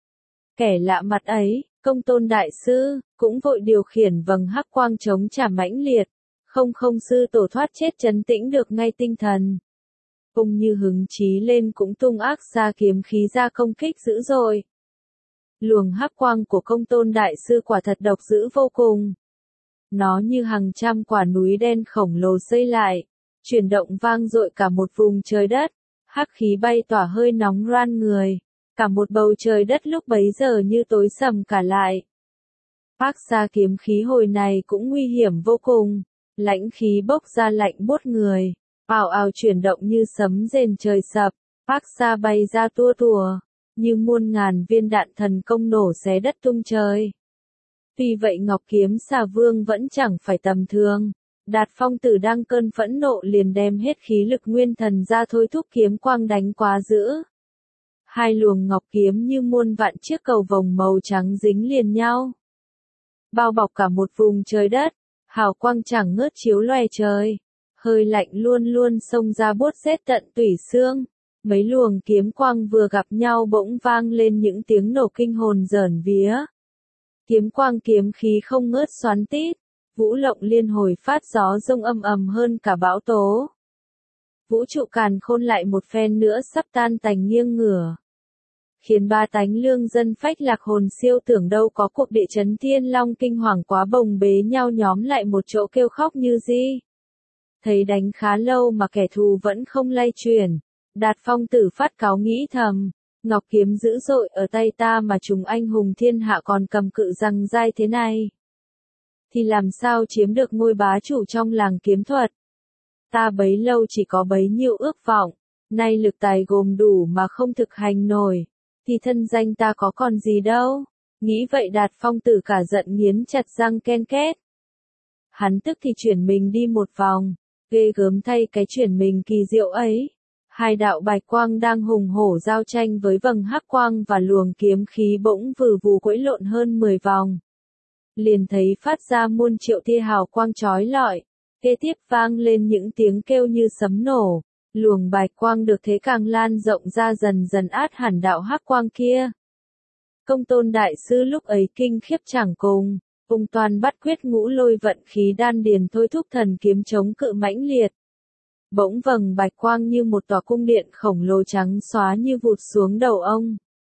Kẻ lạ mặt ấy, Công Tôn đại sư, cũng vội điều khiển vầng hắc quang chống trả mãnh liệt. Không sư tổ thoát chết trấn tĩnh được ngay tinh thần. Ông như hứng chí lên cũng tung ác ra kiếm khí ra công kích dữ dội. Luồng hắc quang của Công Tôn đại sư quả thật độc dữ vô cùng. Nó như hàng trăm quả núi đen khổng lồ xây lại, chuyển động vang dội cả một vùng trời đất, hắc khí bay tỏa hơi nóng ran người, cả một bầu trời đất lúc bấy giờ như tối sầm cả lại. Phác ra kiếm khí hồi này cũng nguy hiểm vô cùng, lãnh khí bốc ra lạnh buốt người, ào ào chuyển động như sấm rền trời sập, phác ra bay ra tua tùa, như muôn ngàn viên đạn thần công nổ xé đất tung trời. Tuy vậy Ngọc Kiếm Xà Vương vẫn chẳng phải tầm thường. Đạt Phong Tử đang cơn phẫn nộ liền đem hết khí lực nguyên thần ra thôi thúc kiếm quang đánh quá dữ. Hai luồng ngọc kiếm như muôn vạn chiếc cầu vồng màu trắng dính liền nhau. Bao bọc cả một vùng trời đất, hào quang chẳng ngớt chiếu loè trời. Hơi lạnh luôn luôn xông ra buốt rét tận tủy xương. Mấy luồng kiếm quang vừa gặp nhau bỗng vang lên những tiếng nổ kinh hồn dởn vía. Kiếm quang kiếm khí không ngớt xoắn tít, vũ lộng liên hồi phát gió rông âm ầm hơn cả bão tố. Vũ trụ càn khôn lại một phen nữa sắp tan tành nghiêng ngửa. Khiến ba tánh lương dân phách lạc hồn siêu tưởng đâu có cuộc địa chấn thiên long kinh hoàng quá bồng bế nhau nhóm lại một chỗ kêu khóc như gì. Thấy đánh khá lâu mà kẻ thù vẫn không lay chuyển. Đạt Phong Tử phát cáu nghĩ thầm. Ngọc kiếm dữ dội ở tay ta mà chúng anh hùng thiên hạ còn cầm cự rằng dai thế này. Thì làm sao chiếm được ngôi bá chủ trong làng kiếm thuật. Ta bấy lâu chỉ có bấy nhiêu ước vọng, nay lực tài gồm đủ mà không thực hành nổi, thì thân danh ta có còn gì đâu. Nghĩ vậy Đạt Phong Tử cả giận nghiến chặt răng ken két. Hắn tức thì chuyển mình đi một vòng, ghê gớm thay cái chuyển mình kỳ diệu ấy. Hai đạo bạch quang đang hùng hổ giao tranh với vầng hắc quang và luồng kiếm khí bỗng vừ vù quẫy lộn hơn 10 vòng. Liền thấy phát ra muôn triệu tia hào quang chói lọi, kế tiếp vang lên những tiếng kêu như sấm nổ, luồng bạch quang được thế càng lan rộng ra dần dần át hẳn đạo hắc quang kia. Công Tôn đại sư lúc ấy kinh khiếp chẳng cùng, ông toàn bắt quyết ngũ lôi vận khí đan điền thôi thúc thần kiếm chống cự mãnh liệt. Bỗng vầng bạch quang như một tòa cung điện khổng lồ trắng xóa như vụt xuống đầu ông.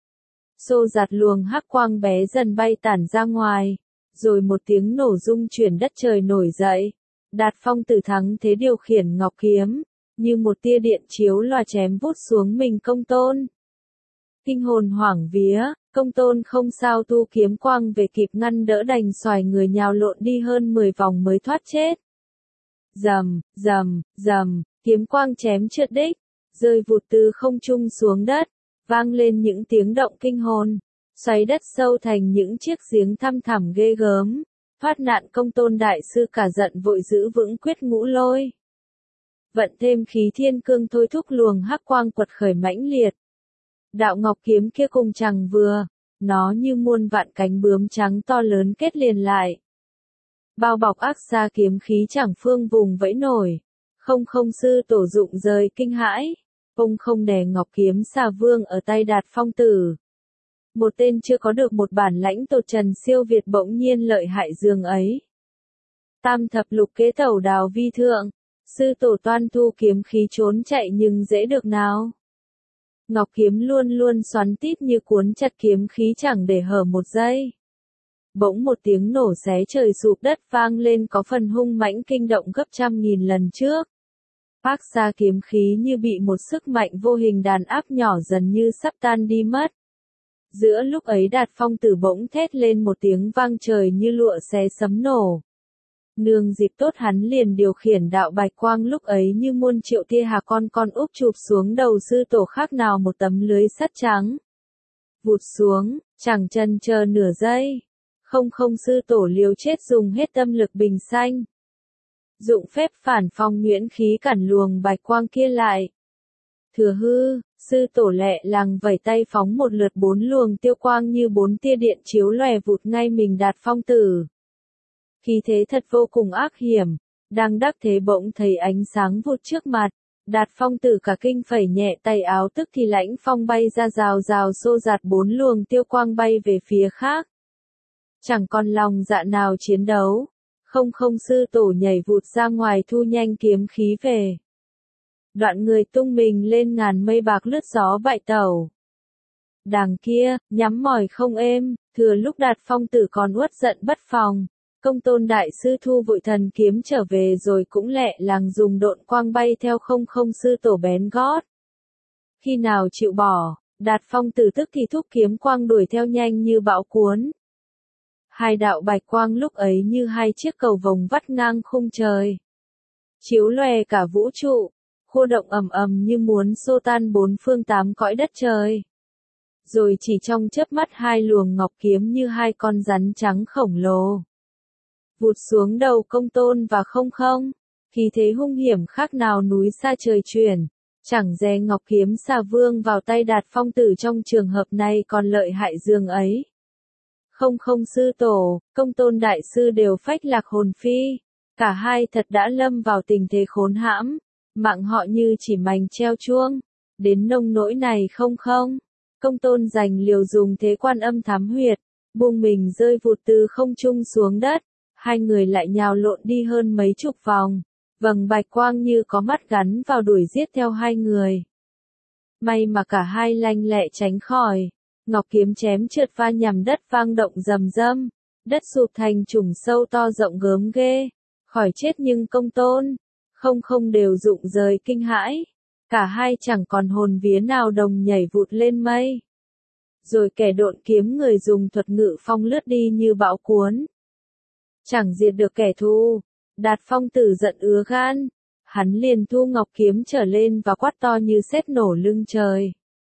Xô giạt luồng hắc quang bé dần bay tản ra ngoài, rồi một tiếng nổ rung chuyển đất trời nổi dậy. Đạt Phong Tử thắng thế điều khiển ngọc kiếm, như một tia điện chiếu lòa chém vút xuống mình Công Tôn. Kinh hồn hoảng vía, Công Tôn không sao tu kiếm quang về kịp ngăn đỡ đành xoài người nhào lộn đi hơn 10 vòng mới thoát chết. Rầm, rầm, rầm, kiếm quang chém trượt đích, rơi vụt từ không trung xuống đất, vang lên những tiếng động kinh hồn, xoáy đất sâu thành những chiếc giếng thăm thẳm ghê gớm. Thoát nạn Công Tôn đại sư cả giận vội giữ vững quyết ngũ lôi. Vận thêm khí thiên cương thôi thúc luồng hắc quang quật khởi mãnh liệt. Đạo ngọc kiếm kia cùng chẳng vừa, nó như muôn vạn cánh bướm trắng to lớn kết liền lại. Bao bọc ác xa kiếm khí chẳng phương vùng vẫy nổi. Không sư tổ dụng rời kinh hãi. Ông không đè ngọc kiếm Xà Vương ở tay Đạt Phong Tử. Một tên chưa có được một bản lãnh tột trần siêu việt bỗng nhiên lợi hại dường ấy. Tam thập lục kế tẩu đào vi thượng. Sư tổ toan thu kiếm khí trốn chạy nhưng dễ được nào. Ngọc kiếm luôn luôn xoắn tít như cuốn chặt kiếm khí chẳng để hở một giây. Bỗng một tiếng nổ xé trời sụp đất vang lên có phần hung mãnh kinh động gấp trăm nghìn lần trước. Phác ra kiếm khí như bị một sức mạnh vô hình đàn áp nhỏ dần như sắp tan đi mất. Giữa lúc ấy Đạt Phong Tử bỗng thét lên một tiếng vang trời như lụa xé sấm nổ. Nương dịp tốt hắn liền điều khiển đạo bạch quang lúc ấy như muôn triệu tia hà con úp chụp xuống đầu sư tổ khác nào một tấm lưới sắt trắng. Vụt xuống, chẳng chần chờ nửa giây. Không sư tổ liều chết dùng hết tâm lực bình sanh. Dụng phép phản phong nhuyễn khí cản luồng bạch quang kia lại. Thừa hư, sư tổ lẹ làng vẩy tay phóng một lượt 4 luồng tiêu quang như 4 tia điện chiếu lòe vụt ngay mình Đạt Phong Tử. Khí thế thật vô cùng ác hiểm, đang đắc thế bỗng thấy ánh sáng vụt trước mặt, Đạt Phong Tử cả kinh phẩy nhẹ tay áo tức thì lãnh phong bay ra rào rào xô dạt 4 luồng tiêu quang bay về phía khác. Chẳng còn lòng dạ nào chiến đấu, không sư tổ nhảy vụt ra ngoài thu nhanh kiếm khí về. Đoạn người tung mình lên ngàn mây bạc lướt gió bại tẩu. Đằng kia, nhắm mỏi không êm, thừa lúc Đạt Phong Tử còn uất giận bất phòng. Công Tôn đại sư thu vội thần kiếm trở về rồi cũng lẹ làng dùng độn quang bay theo không sư tổ bén gót. Khi nào chịu bỏ, Đạt Phong Tử tức thì thúc kiếm quang đuổi theo nhanh như bão cuốn. Hai đạo bạch quang lúc ấy như hai chiếc cầu vồng vắt ngang khung trời. Chiếu lòe cả vũ trụ, khô động ầm ầm như muốn xô tan 4 phương 8 cõi đất trời. Rồi chỉ trong chớp mắt hai luồng ngọc kiếm như hai con rắn trắng khổng lồ. Vụt xuống đầu Công Tôn và không, khí thế hung hiểm khác nào núi xa trời chuyển, chẳng dè ngọc kiếm xà vương vào tay Đạt Phong Tử trong trường hợp này còn lợi hại dường ấy. Không sư tổ, Công Tôn đại sư đều phách lạc hồn phi, cả hai thật đã lâm vào tình thế khốn hãm, mạng họ như chỉ mành treo chuông, đến nông nỗi này không. Công Tôn giành liều dùng thế Quan Âm thám huyệt, buông mình rơi vụt từ không trung xuống đất. Hai người lại nhào lộn đi hơn mấy chục vòng, vầng bạch quang như có mắt gắn vào đuổi giết theo hai người. May mà cả hai lanh lẹ tránh khỏi, ngọc kiếm chém trượt va nhằm đất vang động rầm râm, đất sụp thành trùng sâu to rộng gớm ghê, khỏi chết nhưng Công Tôn, không đều rụng rời kinh hãi, cả hai chẳng còn hồn vía nào đồng nhảy vụt lên mây. Rồi kẻ độn kiếm người dùng thuật ngự phong lướt đi như bão cuốn. Chẳng diệt được kẻ thù, Đạt Phong Tử giận ứa gan, hắn liền thu ngọc kiếm trở lên và quát to như sét nổ lưng trời.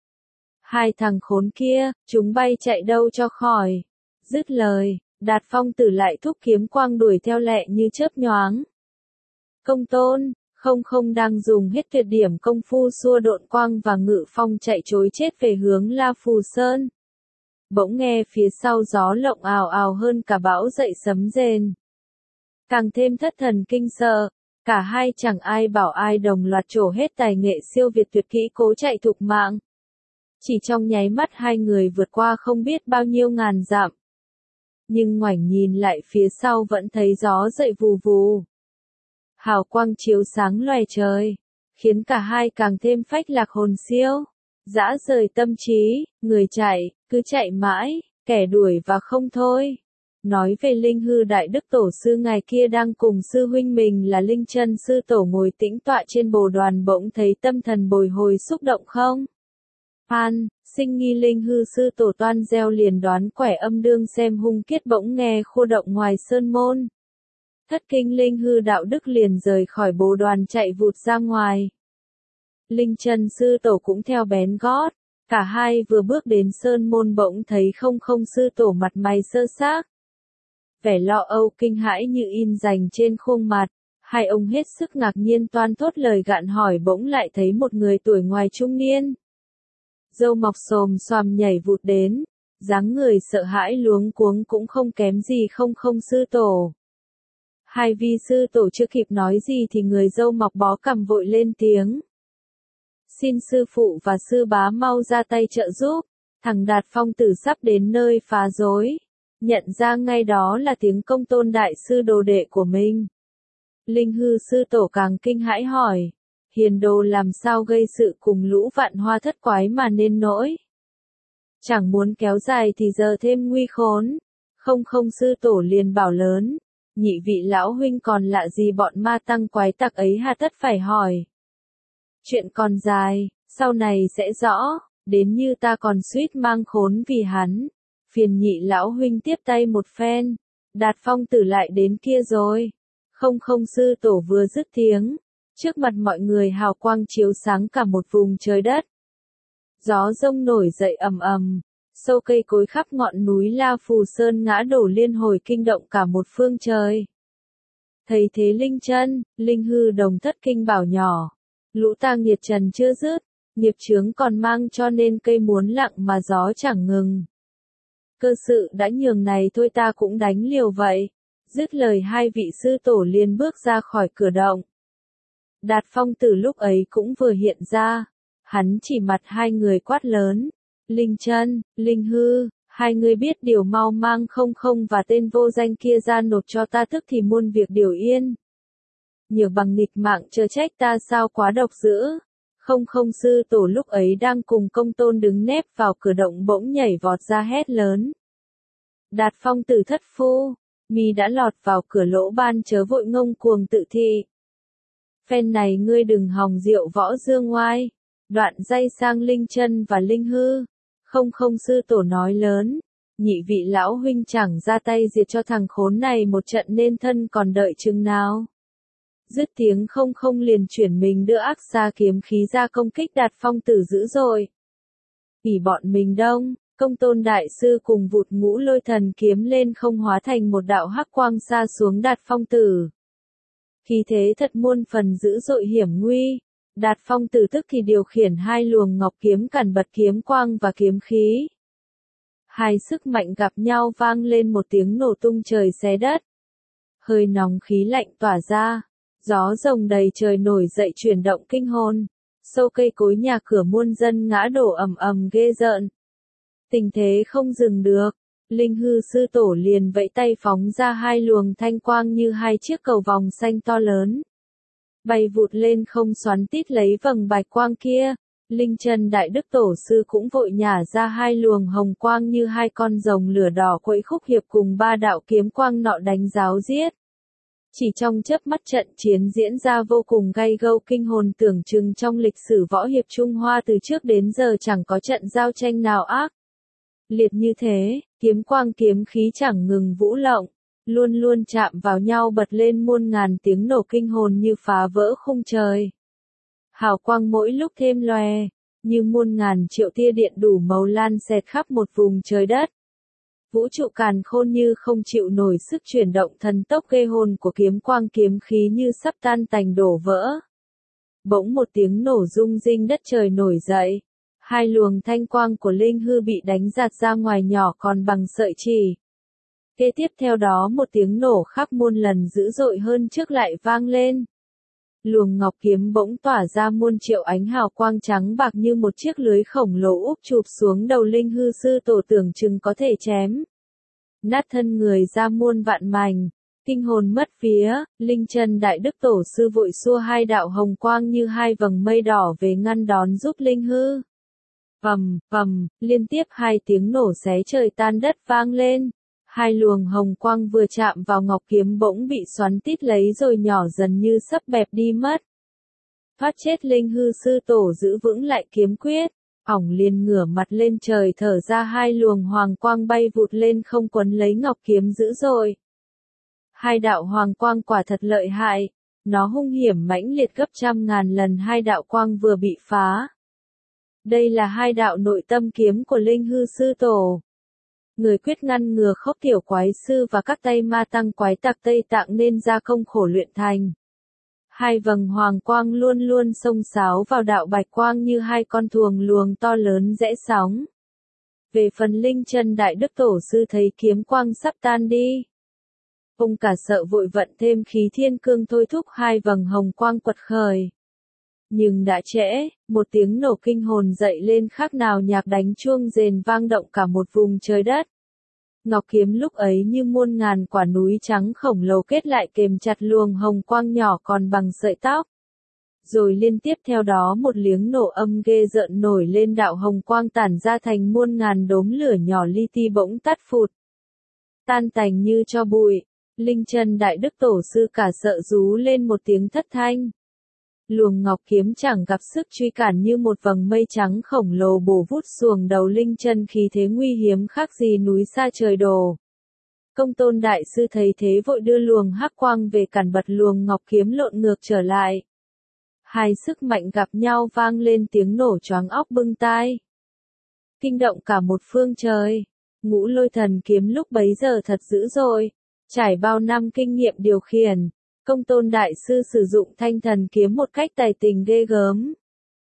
Hai thằng khốn kia, chúng bay chạy đâu cho khỏi. Dứt lời, Đạt Phong Tử lại thúc kiếm quang đuổi theo lẹ như chớp nhoáng. Công Tôn, không đang dùng hết tuyệt điểm công phu xua độn quang và ngự phong chạy trối chết về hướng La Phù Sơn. Bỗng nghe phía sau gió lộng ào ào hơn cả bão dậy sấm rền. Càng thêm thất thần kinh sợ, cả hai chẳng ai bảo ai đồng loạt trổ hết tài nghệ siêu việt tuyệt kỹ cố chạy thục mạng. Chỉ trong nháy mắt hai người vượt qua không biết bao nhiêu ngàn dặm. Nhưng ngoảnh nhìn lại phía sau vẫn thấy gió dậy vù vù. Hào quang chiếu sáng loè trời, khiến cả hai càng thêm phách lạc hồn siêu. Dã rời tâm trí, người chạy, cứ chạy mãi, kẻ đuổi và không thôi. Nói về Linh Hư Đại Đức Tổ sư ngày kia đang cùng sư huynh mình là Linh Chân sư tổ ngồi tĩnh tọa trên bồ đoàn bỗng thấy tâm thần bồi hồi xúc động không? Phan, sinh nghi Linh Hư sư tổ toan gieo liền đoán quẻ âm đương xem hung kiết bỗng nghe khô động ngoài sơn môn. Thất kinh Linh Hư Đạo Đức liền rời khỏi bồ đoàn chạy vụt ra ngoài. Linh Chân sư tổ cũng theo bén gót, cả hai vừa bước đến sơn môn bỗng thấy không sư tổ mặt mày sơ xác. Vẻ lo âu kinh hãi như in dành trên khuôn mặt, hai ông hết sức ngạc nhiên toan thốt lời gạn hỏi bỗng lại thấy một người tuổi ngoài trung niên. Râu mọc xồm xoàm nhảy vụt đến, dáng người sợ hãi luống cuống cũng không kém gì không sư tổ. Hai vi sư tổ chưa kịp nói gì thì người râu mọc bó cằm vội lên tiếng. Xin sư phụ và sư bá mau ra tay trợ giúp, thằng Đạt Phong Tử sắp đến nơi phá rối. Nhận ra ngay đó là tiếng Công Tôn đại sư đồ đệ của mình. Linh Hư sư tổ càng kinh hãi hỏi, hiền đồ làm sao gây sự cùng lũ vạn hoa thất quái mà nên nỗi. Chẳng muốn kéo dài thì giờ thêm nguy khốn. Không sư tổ liền bảo lớn, nhị vị lão huynh còn lạ gì bọn ma tăng quái tặc ấy hà tất phải hỏi. Chuyện còn dài, sau này sẽ rõ, đến như ta còn suýt mang khốn vì hắn. Phiền Nhị lão huynh tiếp tay một phen, Đạt Phong Tử lại đến kia rồi. Không không sư tổ vừa dứt tiếng, trước mặt mọi người hào quang chiếu sáng cả một vùng trời đất. Gió rông nổi dậy ầm ầm, sâu cây cối khắp ngọn núi La Phù Sơn ngã đổ liên hồi kinh động cả một phương trời. Thấy thế Linh Chân, Linh Hư đồng thất kinh bảo nhỏ, lũ ta nghiệt trần chưa dứt, nghiệp chướng còn mang cho nên cây muốn lặng mà gió chẳng ngừng. Cơ sự đã nhường này thôi ta cũng đánh liều vậy. Dứt lời hai vị sư tổ liền bước ra khỏi cửa động. Đạt Phong Tử lúc ấy cũng vừa hiện ra, hắn chỉ mặt hai người quát lớn, Linh Chân, Linh Hư, hai người biết điều mau mang không không và tên vô danh kia ra nộp cho ta tức thì muôn việc điều yên. Nhược bằng nghịch mạng chớ trách ta sao quá độc dữ. Không không sư tổ lúc ấy đang cùng Công Tôn đứng nép vào cửa động bỗng nhảy vọt ra hét lớn. Đạt Phong Tử thất phu, mi đã lọt vào cửa lỗ ban chớ vội ngông cuồng tự thị. Phen này ngươi đừng hòng diệu võ dương ngoai. Đoạn dây sang Linh Chân và Linh Hư. Không không sư tổ nói lớn, nhị vị lão huynh chẳng ra tay diệt cho thằng khốn này một trận nên thân còn đợi chừng nào. Dứt tiếng không không liền chuyển mình đưa ác xa kiếm khí ra công kích Đạt Phong Tử dữ dội. Vì bọn mình đông, Công Tôn đại sư cùng vụt ngũ lôi thần kiếm lên không hóa thành một đạo hắc quang xa xuống Đạt Phong Tử. Khí thế thật muôn phần dữ dội hiểm nguy. Đạt Phong Tử tức thì điều khiển hai luồng ngọc kiếm cản bật kiếm quang và kiếm khí. Hai sức mạnh gặp nhau vang lên một tiếng nổ tung trời xé đất. Hơi nóng khí lạnh tỏa ra, gió rồng đầy trời nổi dậy chuyển động kinh hồn. Sâu cây cối nhà cửa muôn dân ngã đổ ầm ầm ghê rợn. Tình thế không dừng được, Linh Hư sư tổ liền vẫy tay phóng ra hai luồng thanh quang như hai chiếc cầu vòng xanh to lớn. Bay vụt lên không xoắn tít lấy vầng bạch quang kia. Linh Chân Đại Đức Tổ Sư cũng vội nhả ra hai luồng hồng quang như hai con rồng lửa đỏ quẫy khúc hiệp cùng ba đạo kiếm quang nọ đánh giáo giết. Chỉ trong chớp mắt trận chiến diễn ra vô cùng gay gâu kinh hồn, tưởng chừng trong lịch sử võ hiệp Trung Hoa từ trước đến giờ chẳng có trận giao tranh nào ác liệt như thế, kiếm quang kiếm khí chẳng ngừng vũ lộng, luôn luôn chạm vào nhau bật lên muôn ngàn tiếng nổ kinh hồn như phá vỡ khung trời. Hào quang mỗi lúc thêm lòe, như muôn ngàn triệu tia điện đủ màu lan xẹt khắp một vùng trời đất. Vũ trụ càn khôn như không chịu nổi sức chuyển động thần tốc ghê hồn của kiếm quang kiếm khí như sắp tan tành đổ vỡ. Bỗng một tiếng nổ rung rinh đất trời nổi dậy. Hai luồng thanh quang của Linh Hư bị đánh giạt ra ngoài nhỏ còn bằng sợi chỉ. Kế tiếp theo đó một tiếng nổ khác muôn lần dữ dội hơn trước lại vang lên. Luồng ngọc kiếm bỗng tỏa ra muôn triệu ánh hào quang trắng bạc như một chiếc lưới khổng lồ úp chụp xuống đầu Linh Hư sư tổ, tưởng chừng có thể chém nát thân người ra muôn vạn mảnh. Kinh hồn mất vía, Linh Chân Đại Đức Tổ Sư vội xua hai đạo hồng quang như hai vầng mây đỏ về ngăn đón giúp Linh Hư. Vầm, vầm, liên tiếp hai tiếng nổ xé trời tan đất vang lên. Hai luồng hồng quang vừa chạm vào ngọc kiếm bỗng bị xoắn tít lấy rồi nhỏ dần như sắp bẹp đi mất. Thoát chết Linh Hư sư tổ giữ vững lại kiếm quyết, ỏng liền ngửa mặt lên trời thở ra hai luồng hoàng quang bay vụt lên không quấn lấy ngọc kiếm dữ dội. Hai đạo hoàng quang quả thật lợi hại, nó hung hiểm mãnh liệt gấp trăm ngàn lần hai đạo quang vừa bị phá. Đây là hai đạo nội tâm kiếm của Linh Hư sư tổ. Người quyết ngăn ngừa khốc tiểu quái sư và các tay ma tăng quái tặc Tây Tạng nên ra công khổ luyện thành. Hai vầng hoàng quang luôn luôn xông xáo vào đạo bạch quang như hai con thuồng luồng to lớn rẽ sóng. Về phần Linh Chân Đại Đức Tổ Sư thấy kiếm quang sắp tan đi, ông cả sợ vội vận thêm khí thiên cương thôi thúc hai vầng hồng quang quật khởi. Nhưng đã trễ, một tiếng nổ kinh hồn dậy lên khác nào nhạc đánh chuông rền vang động cả một vùng trời đất. Ngọc kiếm lúc ấy như muôn ngàn quả núi trắng khổng lồ kết lại kềm chặt luồng hồng quang nhỏ còn bằng sợi tóc. Rồi liên tiếp theo đó một liếng nổ âm ghê rợn nổi lên, đạo hồng quang tản ra thành muôn ngàn đốm lửa nhỏ li ti bỗng tắt phụt. Tan tành như tro bụi, Linh Chân Đại Đức Tổ Sư cả sợ rú lên một tiếng thất thanh. Luồng ngọc kiếm chẳng gặp sức truy cản như một vầng mây trắng khổng lồ bổ vút xuồng đầu Linh Chân khí thế nguy hiểm khác gì núi xa trời đổ. Công Tôn đại sư thấy thế vội đưa luồng hắc quang về cản bật luồng ngọc kiếm lộn ngược trở lại. Hai sức mạnh gặp nhau vang lên tiếng nổ choáng óc bưng tai. Kinh động cả một phương trời. Ngũ Lôi Thần kiếm lúc bấy giờ thật dữ dội. Trải bao năm kinh nghiệm điều khiển, Công Tôn đại sư sử dụng Thanh Thần kiếm một cách tài tình ghê gớm.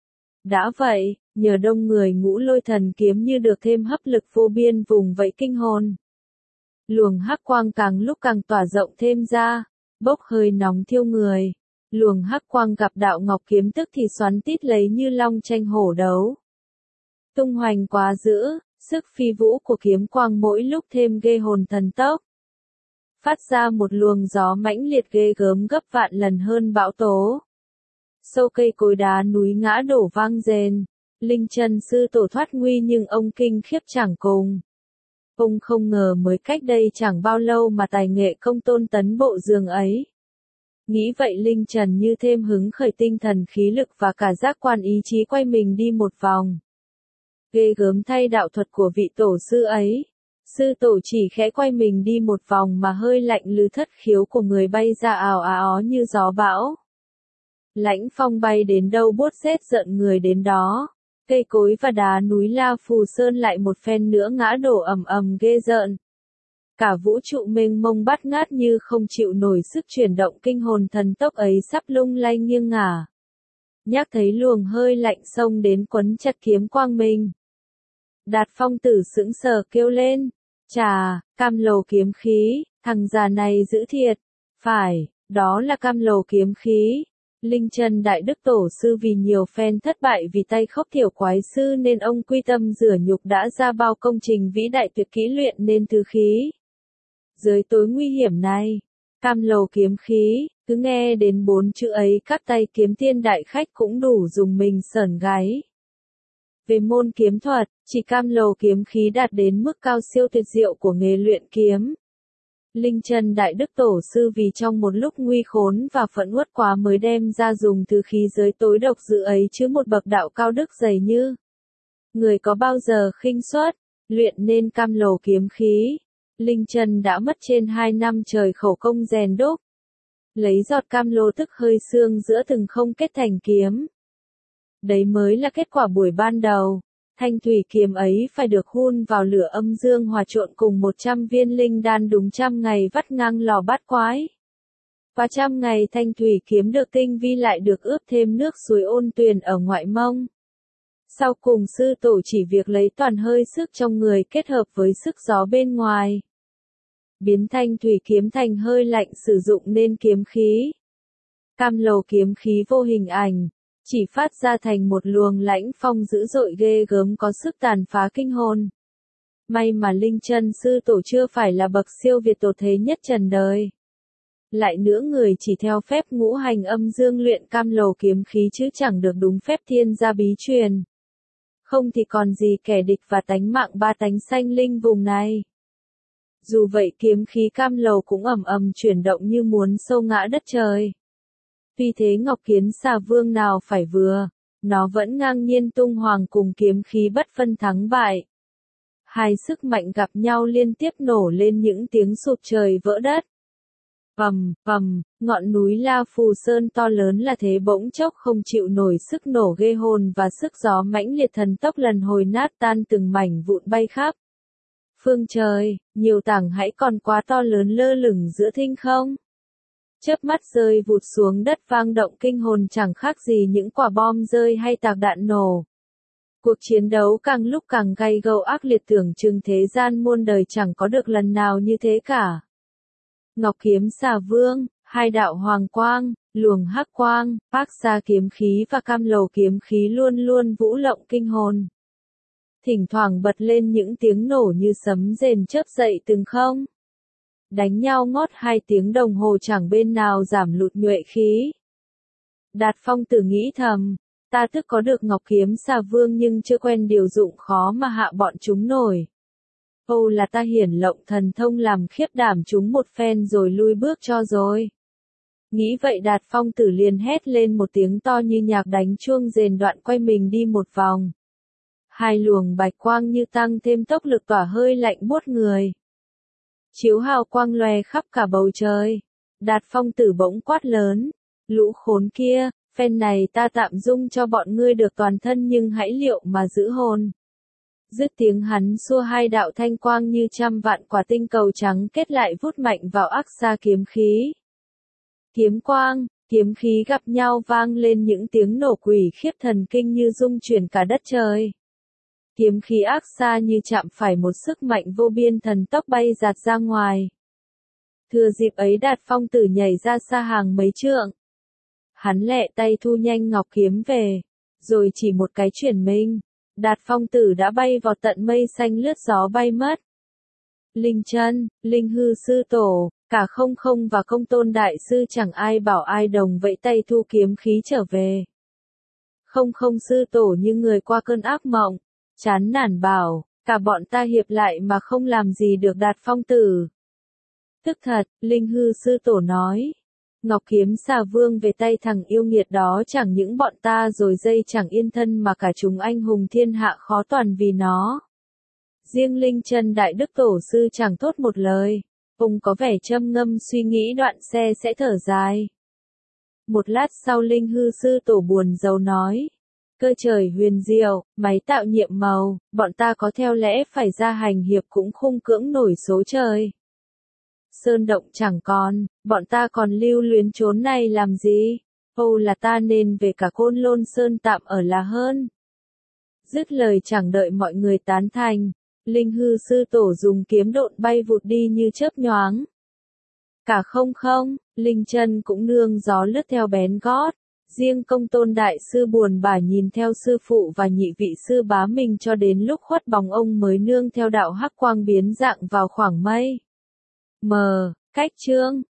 Đã vậy, nhờ đông người Ngũ Lôi Thần kiếm như được thêm hấp lực vô biên vùng vẫy kinh hồn. Luồng hắc quang càng lúc càng tỏa rộng thêm ra, bốc hơi nóng thiêu người. Luồng hắc quang gặp đạo ngọc kiếm tức thì xoắn tít lấy như long tranh hổ đấu. Tung hoành quá dữ, sức phi vũ của kiếm quang mỗi lúc thêm ghê hồn thần tốc. Phát ra một luồng gió mãnh liệt ghê gớm gấp vạn lần hơn bão tố. Sâu cây cối đá núi ngã đổ vang rền. Linh Chân sư tổ thoát nguy nhưng ông kinh khiếp chẳng cùng. Ông không ngờ mới cách đây chẳng bao lâu mà tài nghệ Công Tôn tấn bộ dường ấy. Nghĩ vậy Linh Trần như thêm hứng khởi tinh thần khí lực và cả giác quan ý chí quay mình đi một vòng. Ghê gớm thay đạo thuật của vị tổ sư ấy. Sư tổ chỉ khẽ quay mình đi một vòng mà hơi lạnh lứ thất khiếu của người bay ra ào áo như gió bão. Lãnh phong bay đến đâu buốt rét giận người đến đó. Cây cối và đá núi La Phù Sơn lại một phen nữa ngã đổ ầm ầm ghê rợn. Cả vũ trụ mênh mông bát ngát như không chịu nổi sức chuyển động kinh hồn thần tốc ấy sắp lung lay nghiêng ngả. Nhắc thấy luồng hơi lạnh xông đến quấn chặt kiếm quang mình. Đạt Phong tử sững sờ kêu lên. Chà, Cam Lồ kiếm khí, thằng già này dữ thiệt. Phải, đó là Cam Lồ kiếm khí. Linh Chân Đại Đức Tổ sư vì nhiều phen thất bại vì tay khốc thiểu quái sư nên ông quy tâm rửa nhục đã ra bao công trình vĩ đại tuyệt kỹ luyện nên thứ khí. Dưới tối nguy hiểm này, Cam Lồ kiếm khí, cứ nghe đến 4 chữ ấy các tay kiếm tiên đại khách cũng đủ dùng mình sởn gáy. Về môn kiếm thuật, chỉ Cam Lồ kiếm khí đạt đến mức cao siêu tuyệt diệu của nghề luyện kiếm. Linh Chân Đại Đức Tổ sư vì trong một lúc nguy khốn và phẫn uất quá mới đem ra dùng thứ khí giới tối độc dữ ấy chứ một bậc đạo cao đức dày như. Người có bao giờ khinh suất, luyện nên Cam Lồ kiếm khí. Linh Chân đã mất trên 2 năm trời khổ công rèn đúc. Lấy giọt cam lồ tức hơi xương giữa từng không kết thành kiếm. Đấy mới là kết quả buổi ban đầu. Thanh thủy kiếm ấy phải được hun vào lửa âm dương hòa trộn cùng 100 viên linh đan đúng 100 ngày vắt ngang lò bát quái. Qua 100 ngày thanh thủy kiếm được tinh vi lại được ướp thêm nước suối ôn tuyền ở ngoại mông. Sau cùng sư tổ chỉ việc lấy toàn hơi sức trong người kết hợp với sức gió bên ngoài. Biến thanh thủy kiếm thành hơi lạnh sử dụng nên kiếm khí. Cam Lồ kiếm khí vô hình ảnh, chỉ phát ra thành một luồng lãnh phong dữ dội ghê gớm có sức tàn phá kinh hồn. May mà Linh Chân sư tổ chưa phải là bậc siêu việt tổ thế nhất trần đời. Lại nữa người chỉ theo phép ngũ hành âm dương luyện Cam Lồ kiếm khí chứ chẳng được đúng phép thiên gia bí truyền. Không thì còn gì kẻ địch và tánh mạng ba tánh sanh linh vùng này. Dù vậy kiếm khí Cam Lồ cũng ầm ầm chuyển động như muốn sâu ngã đất trời. Tuy thế Ngọc Kiến Xà Vương nào phải vừa, nó vẫn ngang nhiên tung hoành cùng kiếm khí bất phân thắng bại. Hai sức mạnh gặp nhau liên tiếp nổ lên những tiếng sụp trời vỡ đất. Ầm, ầm, ngọn núi La Phù Sơn to lớn là thế bỗng chốc không chịu nổi sức nổ ghê hồn và sức gió mãnh liệt thần tốc lần hồi nát tan từng mảnh vụn bay khắp. Phương trời, nhiều tảng hãy còn quá to lớn lơ lửng giữa thinh không. Chớp mắt rơi vụt xuống đất vang động kinh hồn chẳng khác gì những quả bom rơi hay tạc đạn nổ. Cuộc chiến đấu càng lúc càng gay gẫu ác liệt tưởng chừng thế gian muôn đời chẳng có được lần nào như thế cả. Ngọc Kiếm Xà Vương, hai đạo hoàng quang, luồng hắc quang, Phác Sa kiếm khí và Cam Lồ kiếm khí luôn luôn vũ lộng kinh hồn. Thỉnh thoảng bật lên những tiếng nổ như sấm rền chớp dậy từng không. Đánh nhau ngót 2 tiếng đồng hồ chẳng bên nào giảm lụt nhuệ khí. Đạt Phong tử nghĩ thầm, ta tức có được Ngọc Kiếm Xà Vương nhưng chưa quen điều dụng khó mà hạ bọn chúng nổi. Âu là ta hiển lộng thần thông làm khiếp đảm chúng một phen rồi lui bước cho rồi. Nghĩ vậy Đạt Phong Tử liền hét lên một tiếng to như nhạc đánh chuông rền đoạn quay mình đi một vòng. Hai luồng bạch quang như tăng thêm tốc lực tỏa hơi lạnh buốt người. Chiếu hào quang loè khắp cả bầu trời. Đạt Phong Tử bỗng quát lớn. Lũ khốn kia, phen này ta tạm dung cho bọn ngươi được toàn thân nhưng hãy liệu mà giữ hồn. Dứt tiếng hắn xua hai đạo thanh quang như trăm vạn quả tinh cầu trắng kết lại vút mạnh vào ác xa kiếm khí. Kiếm quang, kiếm khí gặp nhau vang lên những tiếng nổ quỷ khiếp thần kinh như rung chuyển cả đất trời. Kiếm khí ác xa như chạm phải một sức mạnh vô biên thần tốc bay giạt ra ngoài. Thừa dịp ấy Đạt Phong Tử nhảy ra xa hàng mấy trượng. Hắn lẹ tay thu nhanh ngọc kiếm về, rồi chỉ một cái chuyển mình, Đạt Phong Tử đã bay vào tận mây xanh lướt gió bay mất. Linh Chân, Linh Hư Sư Tổ, cả Không Không và Công Tôn Đại Sư chẳng ai bảo ai đồng vẫy tay thu kiếm khí trở về. Không Không Sư Tổ như người qua cơn ác mộng, chán nản bảo, cả bọn ta hiệp lại mà không làm gì được Đạt Phong Tử. Tức thật, Linh Hư Sư Tổ nói. Ngọc kiếm xà vương về tay thằng yêu nghiệt đó chẳng những bọn ta rồi dây chẳng yên thân mà cả chúng anh hùng thiên hạ khó toàn vì nó. Riêng Linh Chân Đại Đức Tổ Sư chẳng thốt một lời, ông có vẻ châm ngâm suy nghĩ đoạn xe sẽ thở dài. Một lát sau Linh Hư Sư Tổ buồn rầu nói, cơ trời huyền diệu, máy tạo nhiệm màu, bọn ta có theo lẽ phải ra hành hiệp cũng không cưỡng nổi số trời. Sơn động chẳng còn, bọn ta còn lưu luyến chốn này làm gì? Âu là ta nên về cả Côn Lôn Sơn tạm ở là hơn. Dứt lời chẳng đợi mọi người tán thành, Linh Hư Sư Tổ dùng kiếm độn bay vụt đi như chớp nhoáng. Cả Không Không, Linh Chân cũng nương gió lướt theo bén gót. Riêng Công Tôn Đại Sư buồn bã nhìn theo sư phụ và nhị vị sư bá mình cho đến lúc khuất bóng ông mới nương theo đạo hắc quang biến dạng vào khoảng mây. Cách chương